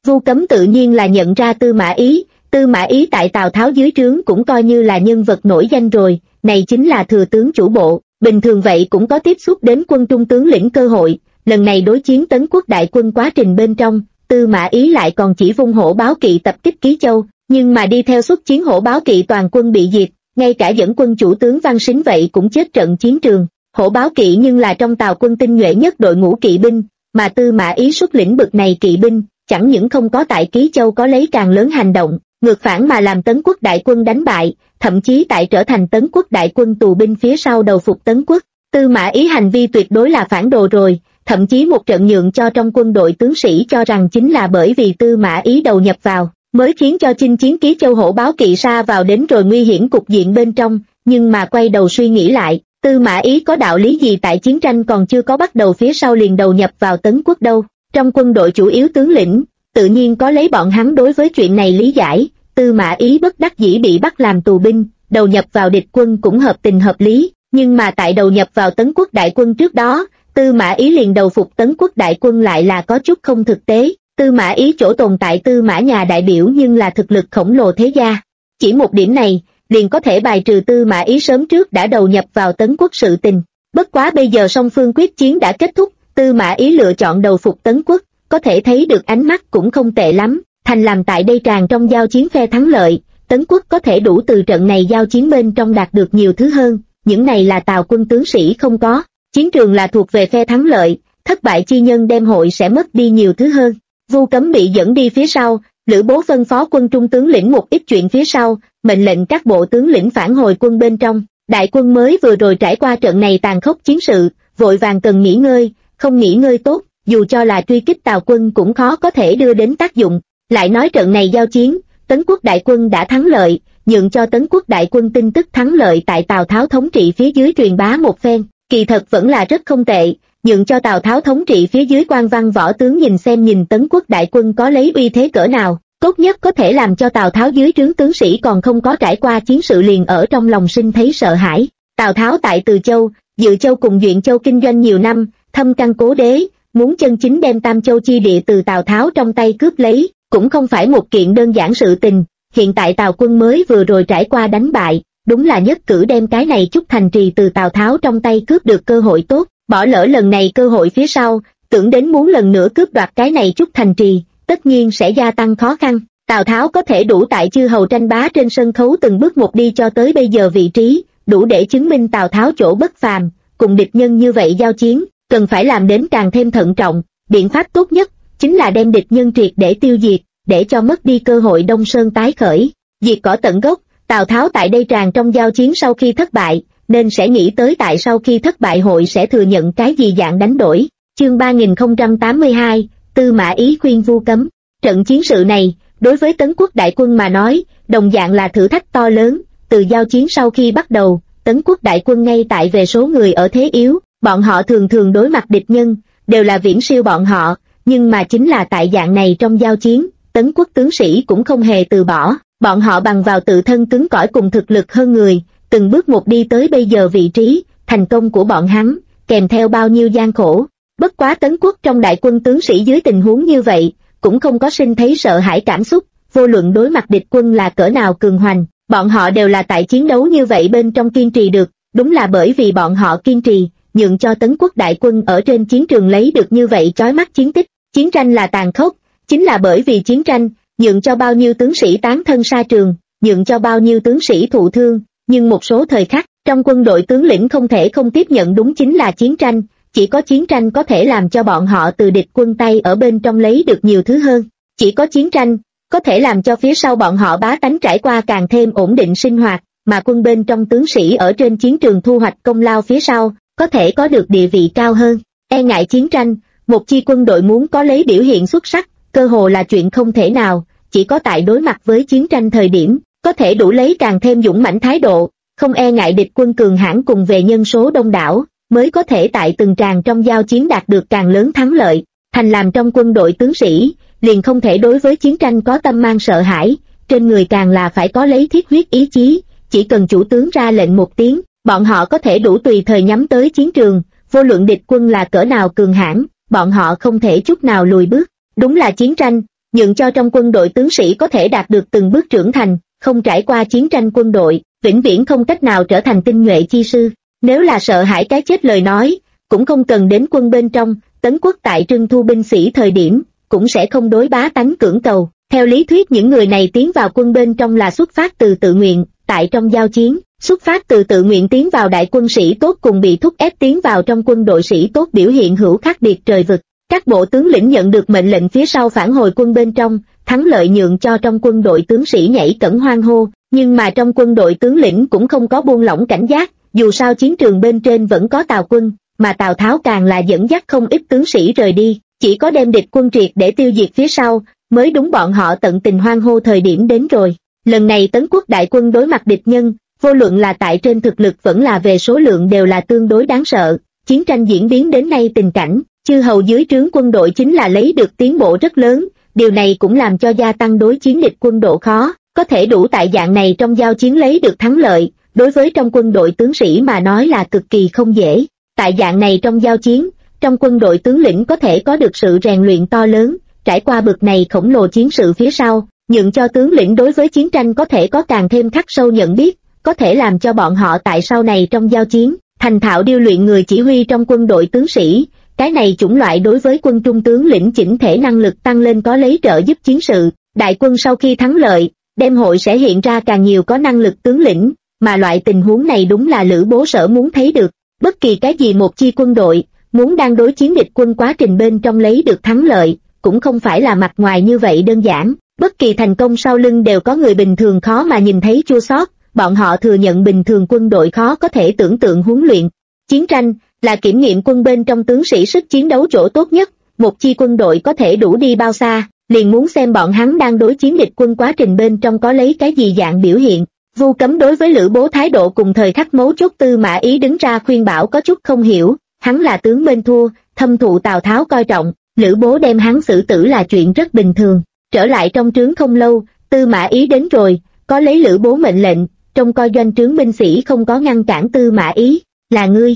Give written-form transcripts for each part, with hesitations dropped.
Vu Cấm tự nhiên là nhận ra Tư Mã Ý tại Tào Tháo dưới trướng cũng coi như là nhân vật nổi danh rồi, này chính là thừa tướng chủ bộ, bình thường vậy cũng có tiếp xúc đến quân trung tướng lĩnh cơ hội, lần này đối chiến Tấn Quốc đại quân quá trình bên trong, Tư Mã Ý lại còn chỉ vung hổ báo kỵ tập kích Ký Châu, nhưng mà đi theo xuất chiến hổ báo kỵ toàn quân bị diệt, ngay cả dẫn quân chủ tướng Văn Sính vậy cũng chết trận chiến trường. Hổ báo kỵ nhưng là trong Tào quân tinh nhuệ nhất đội ngũ kỵ binh, mà Tư Mã Ý xuất lĩnh bực này kỵ binh, chẳng những không có tại Ký Châu có lấy càng lớn hành động, ngược phản mà làm Tấn Quốc đại quân đánh bại, thậm chí tại trở thành Tấn Quốc đại quân tù binh phía sau đầu phục Tấn Quốc. Tư Mã Ý hành vi tuyệt đối là phản đồ rồi, thậm chí một trận nhượng cho trong quân đội tướng sĩ cho rằng chính là bởi vì Tư Mã Ý đầu nhập vào, mới khiến cho chinh chiến Ký Châu hổ báo kỵ sa vào đến rồi nguy hiểm cục diện bên trong, nhưng mà quay đầu suy nghĩ lại, Tư Mã Ý có đạo lý gì tại chiến tranh còn chưa có bắt đầu phía sau liền đầu nhập vào Tấn Quốc đâu. Trong quân đội chủ yếu tướng lĩnh, tự nhiên có lấy bọn hắn đối với chuyện này lý giải, Tư Mã Ý bất đắc dĩ bị bắt làm tù binh, đầu nhập vào địch quân cũng hợp tình hợp lý, nhưng mà tại đầu nhập vào Tấn Quốc đại quân trước đó, Tư Mã Ý liền đầu phục Tấn Quốc đại quân lại là có chút không thực tế. Tư Mã Ý chỗ tồn tại Tư Mã nhà đại biểu nhưng là thực lực khổng lồ thế gia, chỉ một điểm này liền có thể bài trừ Tư Mã Ý sớm trước đã đầu nhập vào Tấn Quốc sự tình. Bất quá bây giờ song phương quyết chiến đã kết thúc, Tư Mã Ý lựa chọn đầu phục Tấn Quốc, có thể thấy được ánh mắt cũng không tệ lắm, thành làm tại đây tràn trong giao chiến phe thắng lợi, Tấn Quốc có thể đủ từ trận này giao chiến bên trong đạt được nhiều thứ hơn, những này là Tào quân tướng sĩ không có, chiến trường là thuộc về phe thắng lợi, thất bại chi nhân đem hội sẽ mất đi nhiều thứ hơn. Vu Cấm bị dẫn đi phía sau, Lữ Bố phân phó quân trung tướng lĩnh một ít chuyện phía sau, mệnh lệnh các bộ tướng lĩnh phản hồi quân bên trong. Đại quân mới vừa rồi trải qua trận này tàn khốc chiến sự, vội vàng cần nghỉ ngơi, không nghỉ ngơi tốt, dù cho là truy kích Tào quân cũng khó có thể đưa đến tác dụng. Lại nói trận này giao chiến, Tấn Quốc đại quân đã thắng lợi, nhượng cho Tấn Quốc đại quân tin tức thắng lợi tại Tào Tháo thống trị phía dưới truyền bá một phen, kỳ thật vẫn là rất không tệ. Nhượng cho Tào Tháo thống trị phía dưới quan văn võ tướng nhìn xem nhìn Tấn Quốc đại quân có lấy uy thế cỡ nào, tốt nhất có thể làm cho Tào Tháo dưới trướng tướng sĩ còn không có trải qua chiến sự liền ở trong lòng sinh thấy sợ hãi. Tào Tháo tại Từ Châu, Dự Châu cùng Duyện Châu kinh doanh nhiều năm, thâm căn cố đế, muốn chân chính đem Tam Châu chi địa từ Tào Tháo trong tay cướp lấy, cũng không phải một kiện đơn giản sự tình. Hiện tại Tào quân mới vừa rồi trải qua đánh bại, đúng là nhất cử đem cái này chút thành trì từ Tào Tháo trong tay cướp được cơ hội tốt. Bỏ lỡ lần này cơ hội phía sau, tưởng đến muốn lần nữa cướp đoạt cái này chút thành trì, tất nhiên sẽ gia tăng khó khăn. Tào Tháo có thể đủ tại chư hầu tranh bá trên sân khấu từng bước một đi cho tới bây giờ vị trí, đủ để chứng minh Tào Tháo chỗ bất phàm, cùng địch nhân như vậy giao chiến, cần phải làm đến càng thêm thận trọng, biện pháp tốt nhất, chính là đem địch nhân triệt để tiêu diệt, để cho mất đi cơ hội Đông Sơn tái khởi, diệt cỏ tận gốc. Tào Tháo tại đây tràn trong giao chiến sau khi thất bại, nên sẽ nghĩ tới tại sau khi thất bại hội sẽ thừa nhận cái gì dạng đánh đổi. Chương 3082, Tư Mã Ý khuyên Vu Cấm. Trận chiến sự này, đối với Tấn Quốc đại quân mà nói, đồng dạng là thử thách to lớn. Từ giao chiến sau khi bắt đầu, Tấn Quốc đại quân ngay tại về số người ở thế yếu, bọn họ thường thường đối mặt địch nhân, đều là viễn siêu bọn họ, nhưng mà chính là tại dạng này trong giao chiến, Tấn Quốc tướng sĩ cũng không hề từ bỏ, bọn họ bằng vào tự thân cứng cỏi cùng thực lực hơn người, từng bước một đi tới bây giờ vị trí, thành công của bọn hắn, kèm theo bao nhiêu gian khổ. Bất quá Tấn Quốc trong đại quân tướng sĩ dưới tình huống như vậy, cũng không có sinh thấy sợ hãi cảm xúc, vô luận đối mặt địch quân là cỡ nào cường hoành, bọn họ đều là tại chiến đấu như vậy bên trong kiên trì được, đúng là bởi vì bọn họ kiên trì, nhượng cho Tấn Quốc đại quân ở trên chiến trường lấy được như vậy chói mắt chiến tích. Chiến tranh là tàn khốc, chính là bởi vì chiến tranh, nhượng cho bao nhiêu tướng sĩ tán thân sa trường, nhượng cho bao nhiêu tướng sĩ thụ thương, nhưng một số thời khắc, trong quân đội tướng lĩnh không thể không tiếp nhận đúng chính là chiến tranh, chỉ có chiến tranh có thể làm cho bọn họ từ địch quân tay ở bên trong lấy được nhiều thứ hơn, chỉ có chiến tranh, có thể làm cho phía sau bọn họ bá tánh trải qua càng thêm ổn định sinh hoạt, mà quân bên trong tướng sĩ ở trên chiến trường thu hoạch công lao phía sau, có thể có được địa vị cao hơn. E ngại chiến tranh, một chi quân đội muốn có lấy biểu hiện xuất sắc, cơ hồ là chuyện không thể nào, chỉ có tại đối mặt với chiến tranh thời điểm, có thể đủ lấy càng thêm dũng mãnh thái độ, không e ngại địch quân cường hãn cùng về nhân số đông đảo, mới có thể tại từng tràng trong giao chiến đạt được càng lớn thắng lợi. Thành làm trong quân đội tướng sĩ, liền không thể đối với chiến tranh có tâm mang sợ hãi, trên người càng là phải có lấy thiết huyết ý chí, chỉ cần chủ tướng ra lệnh một tiếng, bọn họ có thể đủ tùy thời nhắm tới chiến trường, vô luận địch quân là cỡ nào cường hãn, bọn họ không thể chút nào lùi bước. Đúng là chiến tranh, nhượng cho trong quân đội tướng sĩ có thể đạt được từng bước trưởng thành, không trải qua chiến tranh quân đội, vĩnh viễn không cách nào trở thành tinh nhuệ chi sư. Nếu là sợ hãi cái chết lời nói, cũng không cần đến quân bên trong. Tấn Quốc tại trưng thu binh sĩ thời điểm, cũng sẽ không đối bá tánh cưỡng cầu. Theo lý thuyết những người này tiến vào quân bên trong là xuất phát từ tự nguyện, tại trong giao chiến, xuất phát từ tự nguyện tiến vào đại quân sĩ tốt cùng bị thúc ép tiến vào trong quân đội sĩ tốt biểu hiện hữu khác biệt trời vực. Các bộ tướng lĩnh nhận được mệnh lệnh phía sau phản hồi quân bên trong, thắng lợi nhượng cho trong quân đội tướng sĩ nhảy cẫng hoan hô, nhưng mà trong quân đội tướng lĩnh cũng không có buông lỏng cảnh giác, dù sao chiến trường bên trên vẫn có Tào quân, mà Tào Tháo càng là dẫn dắt không ít tướng sĩ rời đi, chỉ có đem địch quân triệt để tiêu diệt phía sau, mới đúng bọn họ tận tình hoan hô thời điểm đến rồi. Lần này Tấn Quốc đại quân đối mặt địch nhân, vô luận là tại trên thực lực vẫn là về số lượng đều là tương đối đáng sợ. Chiến tranh diễn biến đến nay tình cảnh, chư hầu dưới trướng quân đội chính là lấy được tiến bộ rất lớn, điều này cũng làm cho gia tăng đối chiến địch quân độ khó, có thể đủ tại dạng này trong giao chiến lấy được thắng lợi, đối với trong quân đội tướng sĩ mà nói là cực kỳ không dễ. Tại dạng này trong giao chiến, trong quân đội tướng lĩnh có thể có được sự rèn luyện to lớn, trải qua bực này khổng lồ chiến sự phía sau, nhượng cho tướng lĩnh đối với chiến tranh có thể có càng thêm khắc sâu nhận biết, có thể làm cho bọn họ tại sau này trong giao chiến, thành thạo điêu luyện người chỉ huy trong quân đội tướng sĩ. Cái này chủng loại đối với quân trung tướng lĩnh chỉnh thể năng lực tăng lên có lấy trợ giúp chiến sự. Đại quân sau khi thắng lợi, đêm hội sẽ hiện ra càng nhiều có năng lực tướng lĩnh, mà loại tình huống này đúng là Lữ Bố Sở muốn thấy được. Bất kỳ cái gì một chi quân đội, muốn đang đối chiến địch quân quá trình bên trong lấy được thắng lợi, cũng không phải là mặt ngoài như vậy đơn giản. Bất kỳ thành công sau lưng đều có người bình thường khó mà nhìn thấy chua xót, bọn họ thừa nhận bình thường quân đội khó có thể tưởng tượng huấn luyện. Chiến tranh là kiểm nghiệm quân bên trong tướng sĩ sức chiến đấu chỗ tốt nhất, một chi quân đội có thể đủ đi bao xa, liền muốn xem bọn hắn đang đối chiến địch quân quá trình bên trong có lấy cái gì dạng biểu hiện. Vu Cấm đối với Lữ Bố thái độ cùng thời khắc mấu chốt Tư Mã Ý đứng ra khuyên bảo có chút không hiểu, hắn là tướng bên thua, thâm thụ Tào Tháo coi trọng, Lữ Bố đem hắn xử tử là chuyện rất bình thường. Trở lại trong trướng không lâu, Tư Mã Ý đến rồi, có lấy Lữ Bố mệnh lệnh, trông coi doanh trướng binh sĩ không có ngăn cản Tư Mã Ý, là ngươi.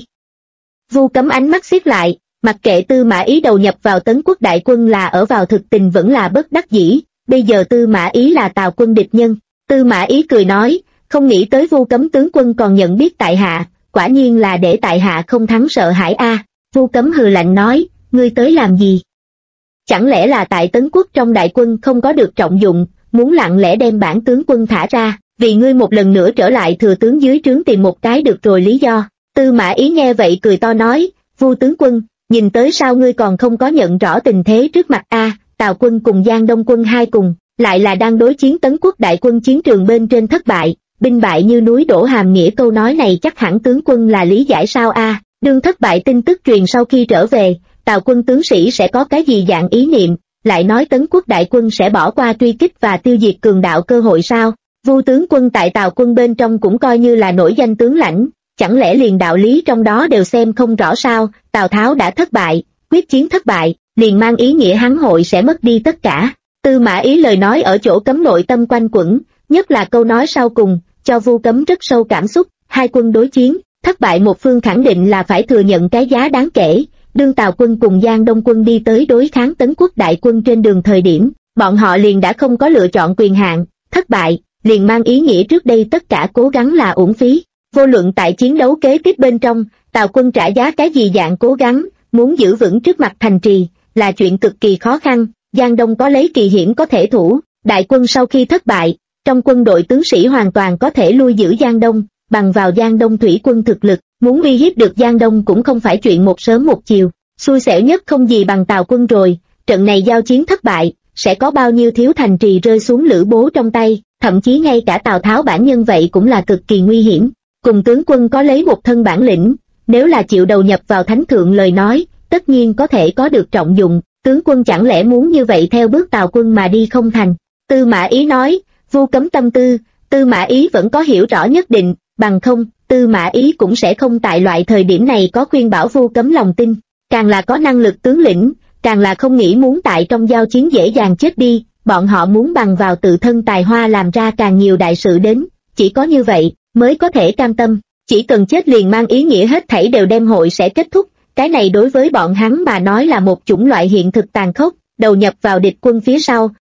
Vu Cấm ánh mắt xiết lại, mặc kệ Tư Mã Ý đầu nhập vào Tấn Quốc đại quân là ở vào thực tình vẫn là bất đắc dĩ, bây giờ Tư Mã Ý là Tào quân địch nhân. Tư Mã Ý cười nói, không nghĩ tới Vu Cấm tướng quân còn nhận biết tại hạ, quả nhiên là để tại hạ không thắng sợ hãi a. Vu Cấm hừ lạnh nói, ngươi tới làm gì? Chẳng lẽ là tại Tấn Quốc trong đại quân không có được trọng dụng, muốn lặng lẽ đem bản tướng quân thả ra, vì ngươi một lần nữa trở lại thừa tướng dưới trướng tìm một cái được rồi lý do. Tư Mã Ý nghe vậy cười to nói, Vu tướng quân, nhìn tới sao ngươi còn không có nhận rõ tình thế trước mặt a? Tào quân cùng Giang Đông quân hai cùng, lại là đang đối chiến Tấn Quốc đại quân chiến trường bên trên thất bại, binh bại như núi đổ hàm nghĩa câu nói này chắc hẳn tướng quân là lý giải sao a? Đương thất bại tin tức truyền sau khi trở về, Tào quân tướng sĩ sẽ có cái gì dạng ý niệm, lại nói Tấn Quốc đại quân sẽ bỏ qua truy kích và tiêu diệt cường đạo cơ hội sao? Vu tướng quân tại Tào quân bên trong cũng coi như là nổi danh tướng lãnh, chẳng lẽ liền đạo lý trong đó đều xem không rõ sao? Tào Tháo đã thất bại, quyết chiến thất bại, liền mang ý nghĩa hắn hội sẽ mất đi tất cả. Tư Mã Ý lời nói ở chỗ Cấm nội tâm quanh quẩn, nhất là câu nói sau cùng, cho Vu Cấm rất sâu cảm xúc. Hai quân đối chiến, thất bại một phương khẳng định là phải thừa nhận cái giá đáng kể. Đương Tào quân cùng Giang Đông quân đi tới đối kháng Tấn Quốc đại quân trên đường thời điểm, bọn họ liền đã không có lựa chọn quyền hạn, thất bại, liền mang ý nghĩa trước đây tất cả cố gắng là uổng phí. Vô luận tại chiến đấu kế tiếp bên trong, Tào quân trả giá cái gì dạng cố gắng, muốn giữ vững trước mặt thành trì, là chuyện cực kỳ khó khăn. Giang Đông có lấy kỳ hiểm có thể thủ, đại quân sau khi thất bại, trong quân đội tướng sĩ hoàn toàn có thể lui giữ Giang Đông, bằng vào Giang Đông thủy quân thực lực, muốn uy hiếp được Giang Đông cũng không phải chuyện một sớm một chiều. Xui xẻo nhất không gì bằng Tào quân rồi, trận này giao chiến thất bại, sẽ có bao nhiêu thiếu thành trì rơi xuống Lữ Bố trong tay, thậm chí ngay cả Tào Tháo bản nhân vậy cũng là cực kỳ nguy hiểm. Cùng tướng quân có lấy một thân bản lĩnh, nếu là chịu đầu nhập vào thánh thượng lời nói, tất nhiên có thể có được trọng dụng, tướng quân chẳng lẽ muốn như vậy theo bước Tào quân mà đi không thành? Tư Mã Ý nói, Vu Cấm tâm tư, Tư Mã Ý vẫn có hiểu rõ nhất định, bằng không, Tư Mã Ý cũng sẽ không tại loại thời điểm này có khuyên bảo Vu Cấm lòng tin. Càng là có năng lực tướng lĩnh, càng là không nghĩ muốn tại trong giao chiến dễ dàng chết đi, bọn họ muốn bằng vào tự thân tài hoa làm ra càng nhiều đại sự đến, chỉ có như vậy, mới có thể cam tâm, chỉ cần chết liền mang ý nghĩa hết thảy đều đem hội sẽ kết thúc, cái này đối với bọn hắn mà nói là một chủng loại hiện thực tàn khốc, đầu nhập vào địch quân phía sau,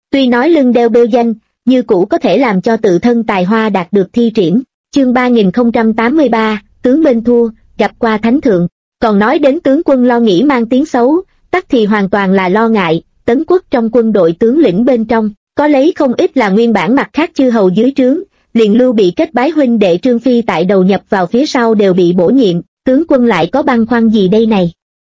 Tuy nói lưng đeo bêu danh, như cũ có thể làm cho tự thân tài hoa đạt được thi triển. Chương 3083, tướng bên thua, gặp qua thánh thượng. Còn nói đến tướng quân lo nghĩ mang tiếng xấu, tắc thì hoàn toàn là lo ngại. Tấn Quốc trong quân đội tướng lĩnh bên trong, có lấy không ít là nguyên bản mặt khác chư hầu dưới trướng, liền Lưu bị kết bái huynh đệ Trương Phi tại đầu nhập vào phía sau đều bị bổ nhiệm, tướng quân lại có băn khoăn gì đây này?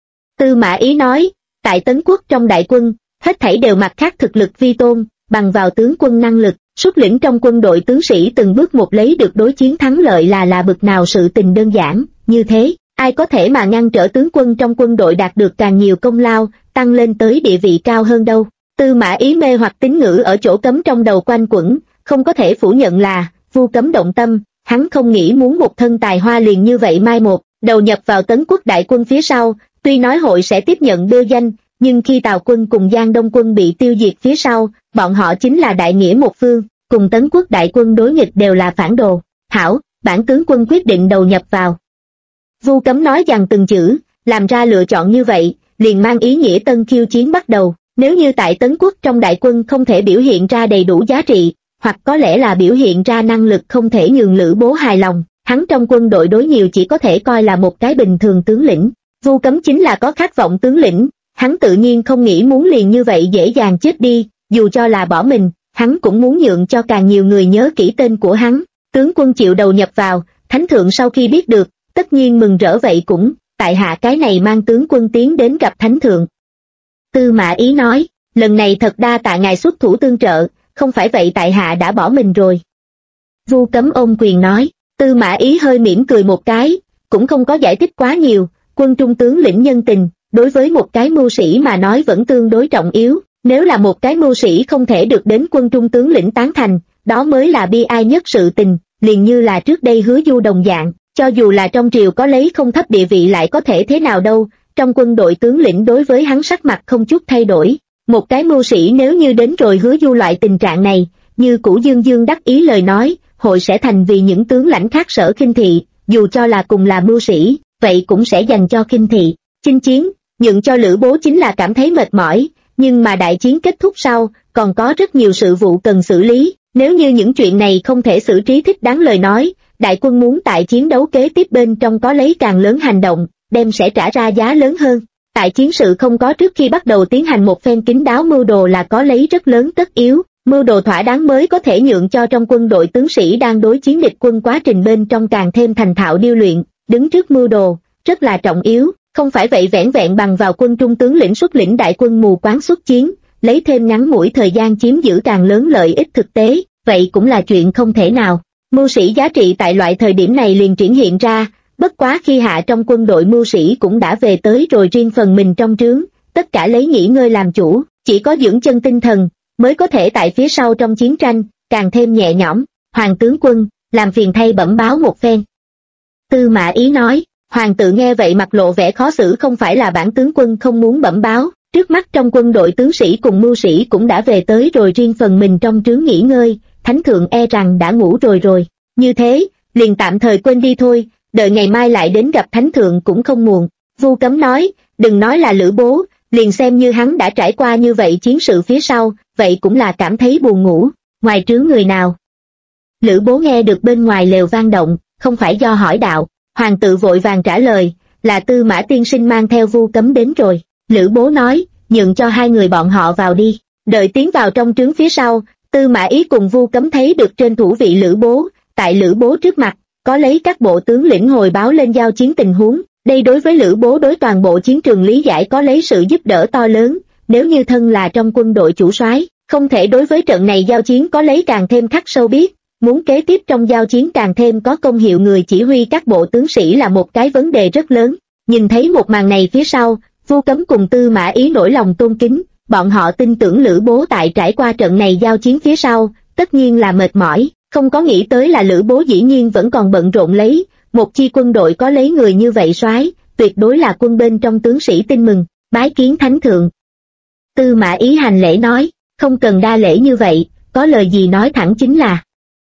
Tư Mã Ý nói, tại Tấn Quốc trong đại quân, hết thảy đều mặt khác thực lực vi tôn, bằng vào tướng quân năng lực, xuất lĩnh trong quân đội tướng sĩ từng bước một lấy được đối chiến thắng lợi là bực nào sự tình đơn giản, như thế, ai có thể mà ngăn trở tướng quân trong quân đội đạt được càng nhiều công lao, tăng lên tới địa vị cao hơn đâu. Tư Mã Ý mê hoặc tín ngữ ở chỗ cấm trong đầu quanh quẩn, không có thể phủ nhận là, Vu Cấm động tâm, hắn không nghĩ muốn một thân tài hoa liền như vậy mai một, đầu nhập vào Tấn Quốc đại quân phía sau, tuy nói hội sẽ tiếp nhận bêu danh, nhưng khi Tào quân cùng Giang Đông quân bị tiêu diệt phía sau, bọn họ chính là đại nghĩa một phương, cùng Tấn Quốc đại quân đối nghịch đều là phản đồ. Hảo, bản tướng quân quyết định đầu nhập vào. Vu Cấm nói rằng từng chữ, làm ra lựa chọn như vậy, liền mang ý nghĩa tân khiêu chiến bắt đầu. Nếu như tại Tấn Quốc trong đại quân không thể biểu hiện ra đầy đủ giá trị, hoặc có lẽ là biểu hiện ra năng lực không thể nhường Lữ Bố hài lòng, hắn trong quân đội đối nhiều chỉ có thể coi là một cái bình thường tướng lĩnh. Vu Cấm chính là có khát vọng tướng lĩnh, hắn tự nhiên không nghĩ muốn liền như vậy dễ dàng chết đi, dù cho là bỏ mình, hắn cũng muốn nhượng cho càng nhiều người nhớ kỹ tên của hắn. Tướng quân chịu đầu nhập vào, thánh thượng sau khi biết được, tất nhiên mừng rỡ vậy cũng, tại hạ cái này mang tướng quân tiến đến gặp thánh thượng. Tư Mã Ý nói, lần này thật đa tạ ngài xuất thủ tương trợ, không phải vậy tại hạ đã bỏ mình rồi. Vu Cấm ôm quyền nói, Tư Mã Ý hơi mỉm cười một cái, cũng không có giải thích quá nhiều, quân trung tướng lĩnh nhân tình, đối với một cái mưu sĩ mà nói vẫn tương đối trọng yếu, nếu là một cái mưu sĩ không thể được đến quân trung tướng lĩnh tán thành, đó mới là bi ai nhất sự tình, liền như là trước đây Hứa Du đồng dạng, cho dù là trong triều có lấy không thấp địa vị lại có thể thế nào đâu. Trong quân đội tướng lĩnh đối với hắn sắc mặt không chút thay đổi, một cái mưu sĩ nếu như đến rồi Hứa Du loại tình trạng này, như cũ dương dương đắc ý lời nói, hội sẽ thành vì những tướng lãnh khác sở khinh thị, dù cho là cùng là mưu sĩ, vậy cũng sẽ dành cho khinh thị. Chinh chiến, nhượng cho Lữ Bố chính là cảm thấy mệt mỏi, nhưng mà đại chiến kết thúc sau, còn có rất nhiều sự vụ cần xử lý, nếu như những chuyện này không thể xử trí thích đáng lời nói, đại quân muốn tại chiến đấu kế tiếp bên trong có lấy càng lớn hành động, đem sẽ trả ra giá lớn hơn. Tại chiến sự không có trước khi bắt đầu tiến hành một phen kín đáo mưu đồ là có lấy rất lớn tất yếu, mưu đồ thỏa đáng mới có thể nhượng cho trong quân đội tướng sĩ đang đối chiến địch quân quá trình bên trong càng thêm thành thạo điêu luyện, đứng trước mưu đồ, rất là trọng yếu, không phải vậy vẻn vẹn bằng vào quân trung tướng lĩnh xuất lĩnh đại quân mù quáng xuất chiến, lấy thêm ngắn ngủi thời gian chiếm giữ càng lớn lợi ích thực tế, vậy cũng là chuyện không thể nào. Mưu sĩ giá trị tại loại thời điểm này liền triển hiện ra. Bất quá khi hạ trong quân đội mưu sĩ cũng đã về tới rồi riêng phần mình trong trướng, tất cả lấy nghỉ ngơi làm chủ, chỉ có dưỡng chân tinh thần, mới có thể tại phía sau trong chiến tranh, càng thêm nhẹ nhõm. Hoàng tướng quân, làm phiền thay bẩm báo một phen. Tư Mã Ý nói, hoàng tự nghe vậy mặt lộ vẻ khó xử, không phải là bản tướng quân không muốn bẩm báo, trước mắt trong quân đội tướng sĩ cùng mưu sĩ cũng đã về tới rồi riêng phần mình trong trướng nghỉ ngơi, thánh thượng e rằng đã ngủ rồi, như thế, liền tạm thời quên đi thôi. Đợi ngày mai lại đến gặp thánh thượng cũng không muộn. Vu Cấm nói, đừng nói là Lữ Bố, liền xem như hắn đã trải qua như vậy chiến sự phía sau, vậy cũng là cảm thấy buồn ngủ. Ngoài trướng người nào? Lữ Bố nghe được bên ngoài lều vang động, không phải do hỏi đạo, hoàng tự vội vàng trả lời, là Tư Mã tiên sinh mang theo Vu Cấm đến rồi. Lữ Bố nói, nhượng cho hai người bọn họ vào đi. Đợi tiến vào trong trướng phía sau, Tư Mã Ý cùng Vu Cấm thấy được trên thủ vị Lữ Bố, tại Lữ Bố trước mặt, có lấy các bộ tướng lĩnh hồi báo lên giao chiến tình huống, đây đối với Lữ Bố đối toàn bộ chiến trường lý giải có lấy sự giúp đỡ to lớn, nếu như thân là trong quân đội chủ soái, không thể đối với trận này giao chiến có lấy càng thêm khắc sâu biết, muốn kế tiếp trong giao chiến càng thêm có công hiệu người chỉ huy các bộ tướng sĩ là một cái vấn đề rất lớn. Nhìn thấy một màn này phía sau, Vu Cấm cùng Tư Mã Ý nổi lòng tôn kính, bọn họ tin tưởng Lữ Bố tại trải qua trận này giao chiến phía sau, tất nhiên là mệt mỏi. Không có nghĩ tới là Lữ Bố dĩ nhiên vẫn còn bận rộn lấy, một chi quân đội có lấy người như vậy soái, tuyệt đối là quân bên trong tướng sĩ tin mừng, bái kiến thánh thượng. Tư Mã Ý hành lễ nói, không cần đa lễ như vậy, có lời gì nói thẳng chính là.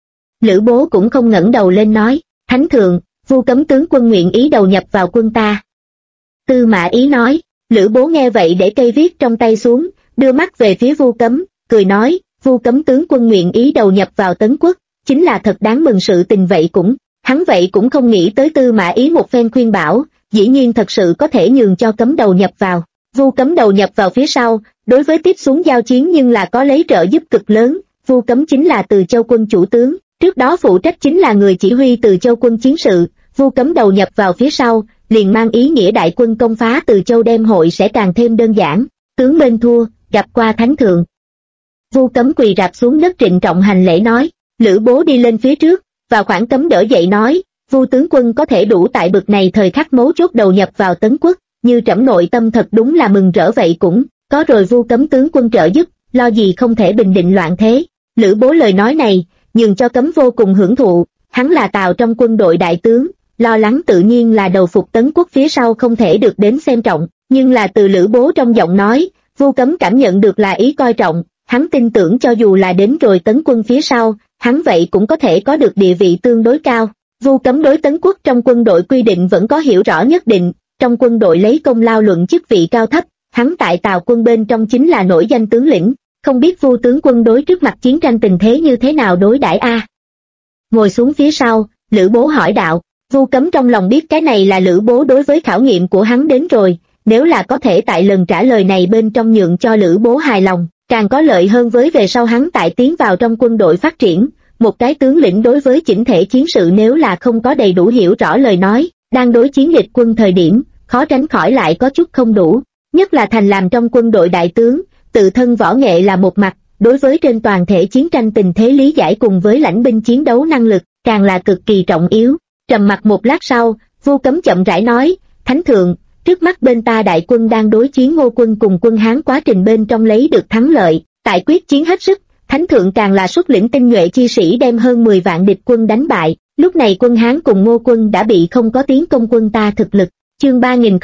Lữ Bố cũng không ngẩng đầu lên nói, thánh thượng, Vu Cấm tướng quân nguyện ý đầu nhập vào quân ta. Tư Mã Ý nói, Lữ Bố nghe vậy để cây viết trong tay xuống, đưa mắt về phía Vu Cấm, cười nói, Vu Cấm tướng quân nguyện ý đầu nhập vào Tấn Quốc, chính là thật đáng mừng sự tình vậy cũng. Hắn vậy cũng không nghĩ tới Tư Mã Ý một phen khuyên bảo, dĩ nhiên thật sự có thể nhường cho Cấm đầu nhập vào. Vu Cấm đầu nhập vào phía sau, đối với tiếp xuống giao chiến nhưng là có lấy trợ giúp cực lớn. Vu Cấm chính là Từ Châu quân chủ tướng, trước đó phụ trách chính là người chỉ huy Từ Châu quân chiến sự. Vu Cấm đầu nhập vào phía sau, liền mang ý nghĩa đại quân công phá Từ Châu đem hội sẽ càng thêm đơn giản. Tướng bên thua, gặp qua thánh thượng. Vu Cấm quỳ rạp xuống đất trịnh trọng hành lễ nói. Lữ Bố đi lên phía trước, vào khoảng Cấm đỡ dậy nói, Vu tướng quân có thể đủ tại bực này thời khắc mấu chốt đầu nhập vào Tấn Quốc, như trẫm nội tâm thật đúng là mừng rỡ vậy cũng. Có rồi Vu Cấm tướng quân trợ giúp, lo gì không thể bình định loạn thế. Lữ Bố lời nói này, nhường cho Cấm vô cùng hưởng thụ, hắn là Tào trong quân đội đại tướng, lo lắng tự nhiên là đầu phục Tấn Quốc phía sau không thể được đến xem trọng, nhưng là từ Lữ Bố trong giọng nói, Vu Cấm cảm nhận được là ý coi trọng, hắn tin tưởng cho dù là đến rồi Tấn quân phía sau, hắn vậy cũng có thể có được địa vị tương đối cao. Vu Cấm đối Tấn Quốc trong quân đội quy định vẫn có hiểu rõ nhất định, trong quân đội lấy công lao luận chức vị cao thấp, hắn tại Tào quân bên trong chính là nổi danh tướng lĩnh, không biết Vu tướng quân đối trước mặt chiến tranh tình thế như thế nào đối đãi a? Ngồi xuống phía sau, Lữ Bố hỏi đạo. Vu Cấm trong lòng biết cái này là Lữ Bố đối với khảo nghiệm của hắn đến rồi, nếu là có thể tại lần trả lời này bên trong nhượng cho Lữ Bố hài lòng, càng có lợi hơn với về sau hắn tại tiến vào trong quân đội phát triển. Một cái tướng lĩnh đối với chỉnh thể chiến sự nếu là không có đầy đủ hiểu rõ lời nói, đang đối chiến địch quân thời điểm, khó tránh khỏi lại có chút không đủ, nhất là thành làm trong quân đội đại tướng, tự thân võ nghệ là một mặt, đối với trên toàn thể chiến tranh tình thế lý giải cùng với lãnh binh chiến đấu năng lực, càng là cực kỳ trọng yếu. Trầm mặc một lát sau, Vu Cấm chậm rãi nói, Thánh thượng, trước mắt bên ta đại quân đang đối chiến Ngô quân cùng quân Hán quá trình bên trong lấy được thắng lợi, tại quyết chiến hết sức, Thánh thượng càng là xuất lĩnh tinh nhuệ chi sĩ đem hơn 10 vạn địch quân đánh bại, lúc này quân Hán cùng Ngô quân đã bị không có tiến công quân ta thực lực. Chương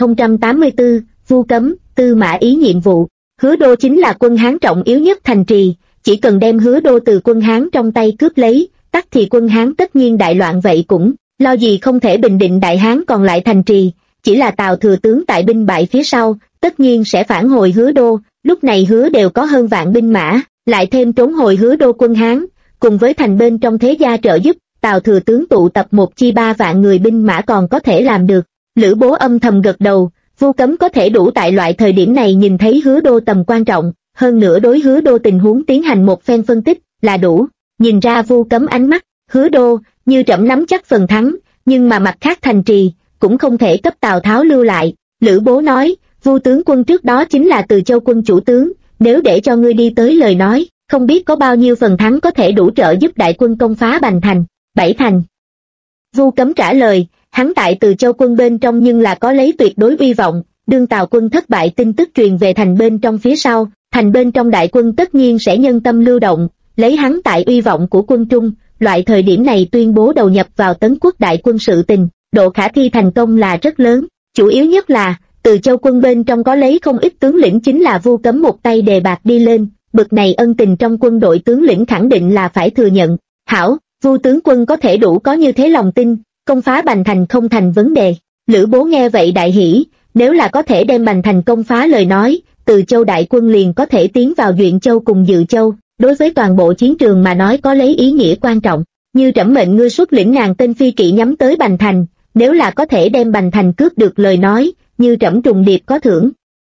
3084, Vu Cấm, Tư Mã Ý nhiệm vụ. Hứa Đô chính là quân Hán trọng yếu nhất thành trì, chỉ cần đem Hứa Đô từ quân Hán trong tay cướp lấy, tắc thì quân Hán tất nhiên đại loạn vậy cũng, lo gì không thể bình định Đại Hán còn lại thành trì, chỉ là Tào thừa tướng tại binh bại phía sau, tất nhiên sẽ phản hồi Hứa Đô, lúc này Hứa đều có hơn vạn binh mã, lại thêm trốn hồi Hứa Đô quân Hán, cùng với thành bên trong thế gia trợ giúp, Tào thừa tướng tụ tập 1-3 vạn người binh mã còn có thể làm được. Lữ Bố âm thầm gật đầu, Vu Cấm có thể đủ tại loại thời điểm này nhìn thấy Hứa Đô tầm quan trọng, hơn nữa đối Hứa Đô tình huống tiến hành một phen phân tích, là đủ. Nhìn ra Vu Cấm ánh mắt, Hứa Đô, như trẫm nắm chắc phần thắng, nhưng mà mặt khác thành trì, cũng không thể cấp Tào Tháo lưu lại. Lữ Bố nói, Vu tướng quân trước đó chính là Từ Châu quân chủ tướng, nếu để cho ngươi đi tới lời nói, không biết có bao nhiêu phần thắng có thể đủ trợ giúp đại quân công phá Bành Thành, Bảy Thành. Vu Cấm trả lời, hắn tại Từ Châu quân bên trong nhưng là có lấy tuyệt đối uy vọng, đương Tào quân thất bại tin tức truyền về thành bên trong phía sau, thành bên trong đại quân tất nhiên sẽ nhân tâm lưu động, lấy hắn tại uy vọng của quân Trung, loại thời điểm này tuyên bố đầu nhập vào Tấn Quốc đại quân sự tình, độ khả thi thành công là rất lớn, chủ yếu nhất là, Từ Châu quân bên trong có lấy không ít tướng lĩnh chính là Vu Cấm một tay đề bạc đi lên, bực này ân tình trong quân đội tướng lĩnh khẳng định là phải thừa nhận. Hảo, Vu tướng quân có thể đủ có như thế lòng tin, công phá Bành Thành không thành vấn đề. Lữ Bố nghe vậy đại hỉ, nếu là có thể đem Bành Thành công phá lời nói, Từ Châu đại quân liền có thể tiến vào Duyện Châu cùng Dự Châu, đối với toàn bộ chiến trường mà nói có lấy ý nghĩa quan trọng. Như trẫm mệnh ngươi xuất lĩnh ngàn tên phi kỵ nhắm tới Bành Thành, nếu là có thể đem Bành Thành cướp được lời nói, như trẫm trùng điệp có thưởng.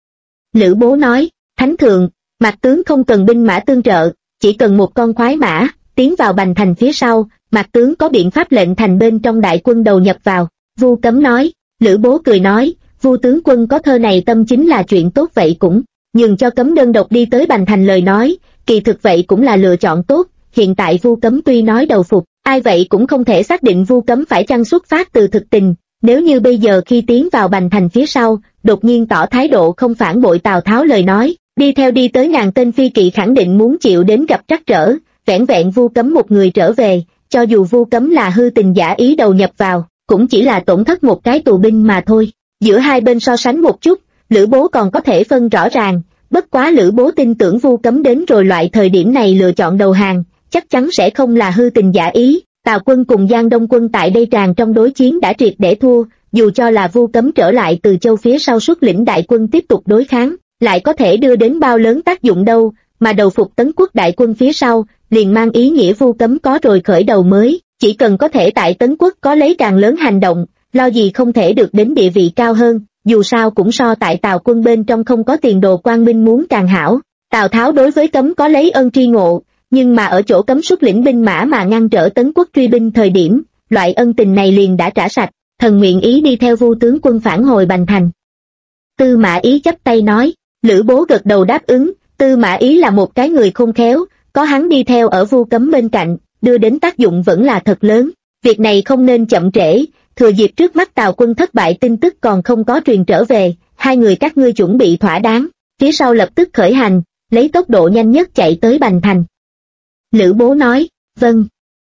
Lữ Bố nói, Thánh thượng, mặt tướng không cần binh mã tương trợ, chỉ cần một con khoái mã, tiến vào Bành Thành phía sau, mặt tướng có biện pháp lệnh thành bên trong đại quân đầu nhập vào. Vu Cấm nói, Lữ Bố cười nói, Vu tướng quân có thơ này tâm chính là chuyện tốt vậy cũng, nhường cho Cấm đơn độc đi tới Bành Thành lời nói, kỳ thực vậy cũng là lựa chọn tốt. Hiện tại Vu Cấm tuy nói đầu phục, ai vậy cũng không thể xác định Vu Cấm phải chăng xuất phát từ thực tình, nếu như bây giờ khi tiến vào Bành Thành phía sau, đột nhiên tỏ thái độ không phản bội Tào Tháo lời nói, đi tới ngàn tên phi kỵ khẳng định muốn chịu đến gặp trắc trở, vẻn vẹn Vu Cấm một người trở về, cho dù Vu Cấm là hư tình giả ý đầu nhập vào, cũng chỉ là tổn thất một cái tù binh mà thôi. Giữa hai bên so sánh một chút, Lữ Bố còn có thể phân rõ ràng, bất quá Lữ Bố tin tưởng Vu Cấm đến rồi loại thời điểm này lựa chọn đầu hàng, chắc chắn sẽ không là hư tình giả ý. Tào quân cùng Giang Đông quân tại đây tràn trong đối chiến đã triệt để thua, dù cho là Vu Cấm trở lại Từ Châu phía sau xuất lĩnh đại quân tiếp tục đối kháng, lại có thể đưa đến bao lớn tác dụng đâu. mà đầu phục Tấn Quốc đại quân phía sau, liền mang ý nghĩa Vu Cấm có rồi khởi đầu mới, chỉ cần có thể tại Tấn Quốc có lấy càng lớn hành động, lo gì không thể được đến địa vị cao hơn, dù sao cũng so tại Tào quân bên trong không có tiền đồ quang minh muốn càng hảo. Tào Tháo đối với Cấm có lấy ơn tri ngộ, nhưng mà ở chỗ Cấm xuất lĩnh binh mã mà ngăn trở Tấn Quốc truy binh thời điểm, loại ân tình này liền đã trả sạch, thần nguyện ý đi theo Vu tướng quân phản hồi Bành Thành. Tư Mã Ý chắp tay nói, Lữ Bố gật đầu đáp ứng. Tư Mã Ý là một cái người khôn khéo, có hắn đi theo ở Vu Cấm bên cạnh, đưa đến tác dụng vẫn là thật lớn. Việc này không nên chậm trễ, thừa dịp trước mắt Tào quân thất bại tin tức còn không có truyền trở về, hai người các ngươi chuẩn bị thỏa đáng, phía sau lập tức khởi hành, lấy tốc độ nhanh nhất chạy tới Bành Thành. Lữ Bố nói, vâng.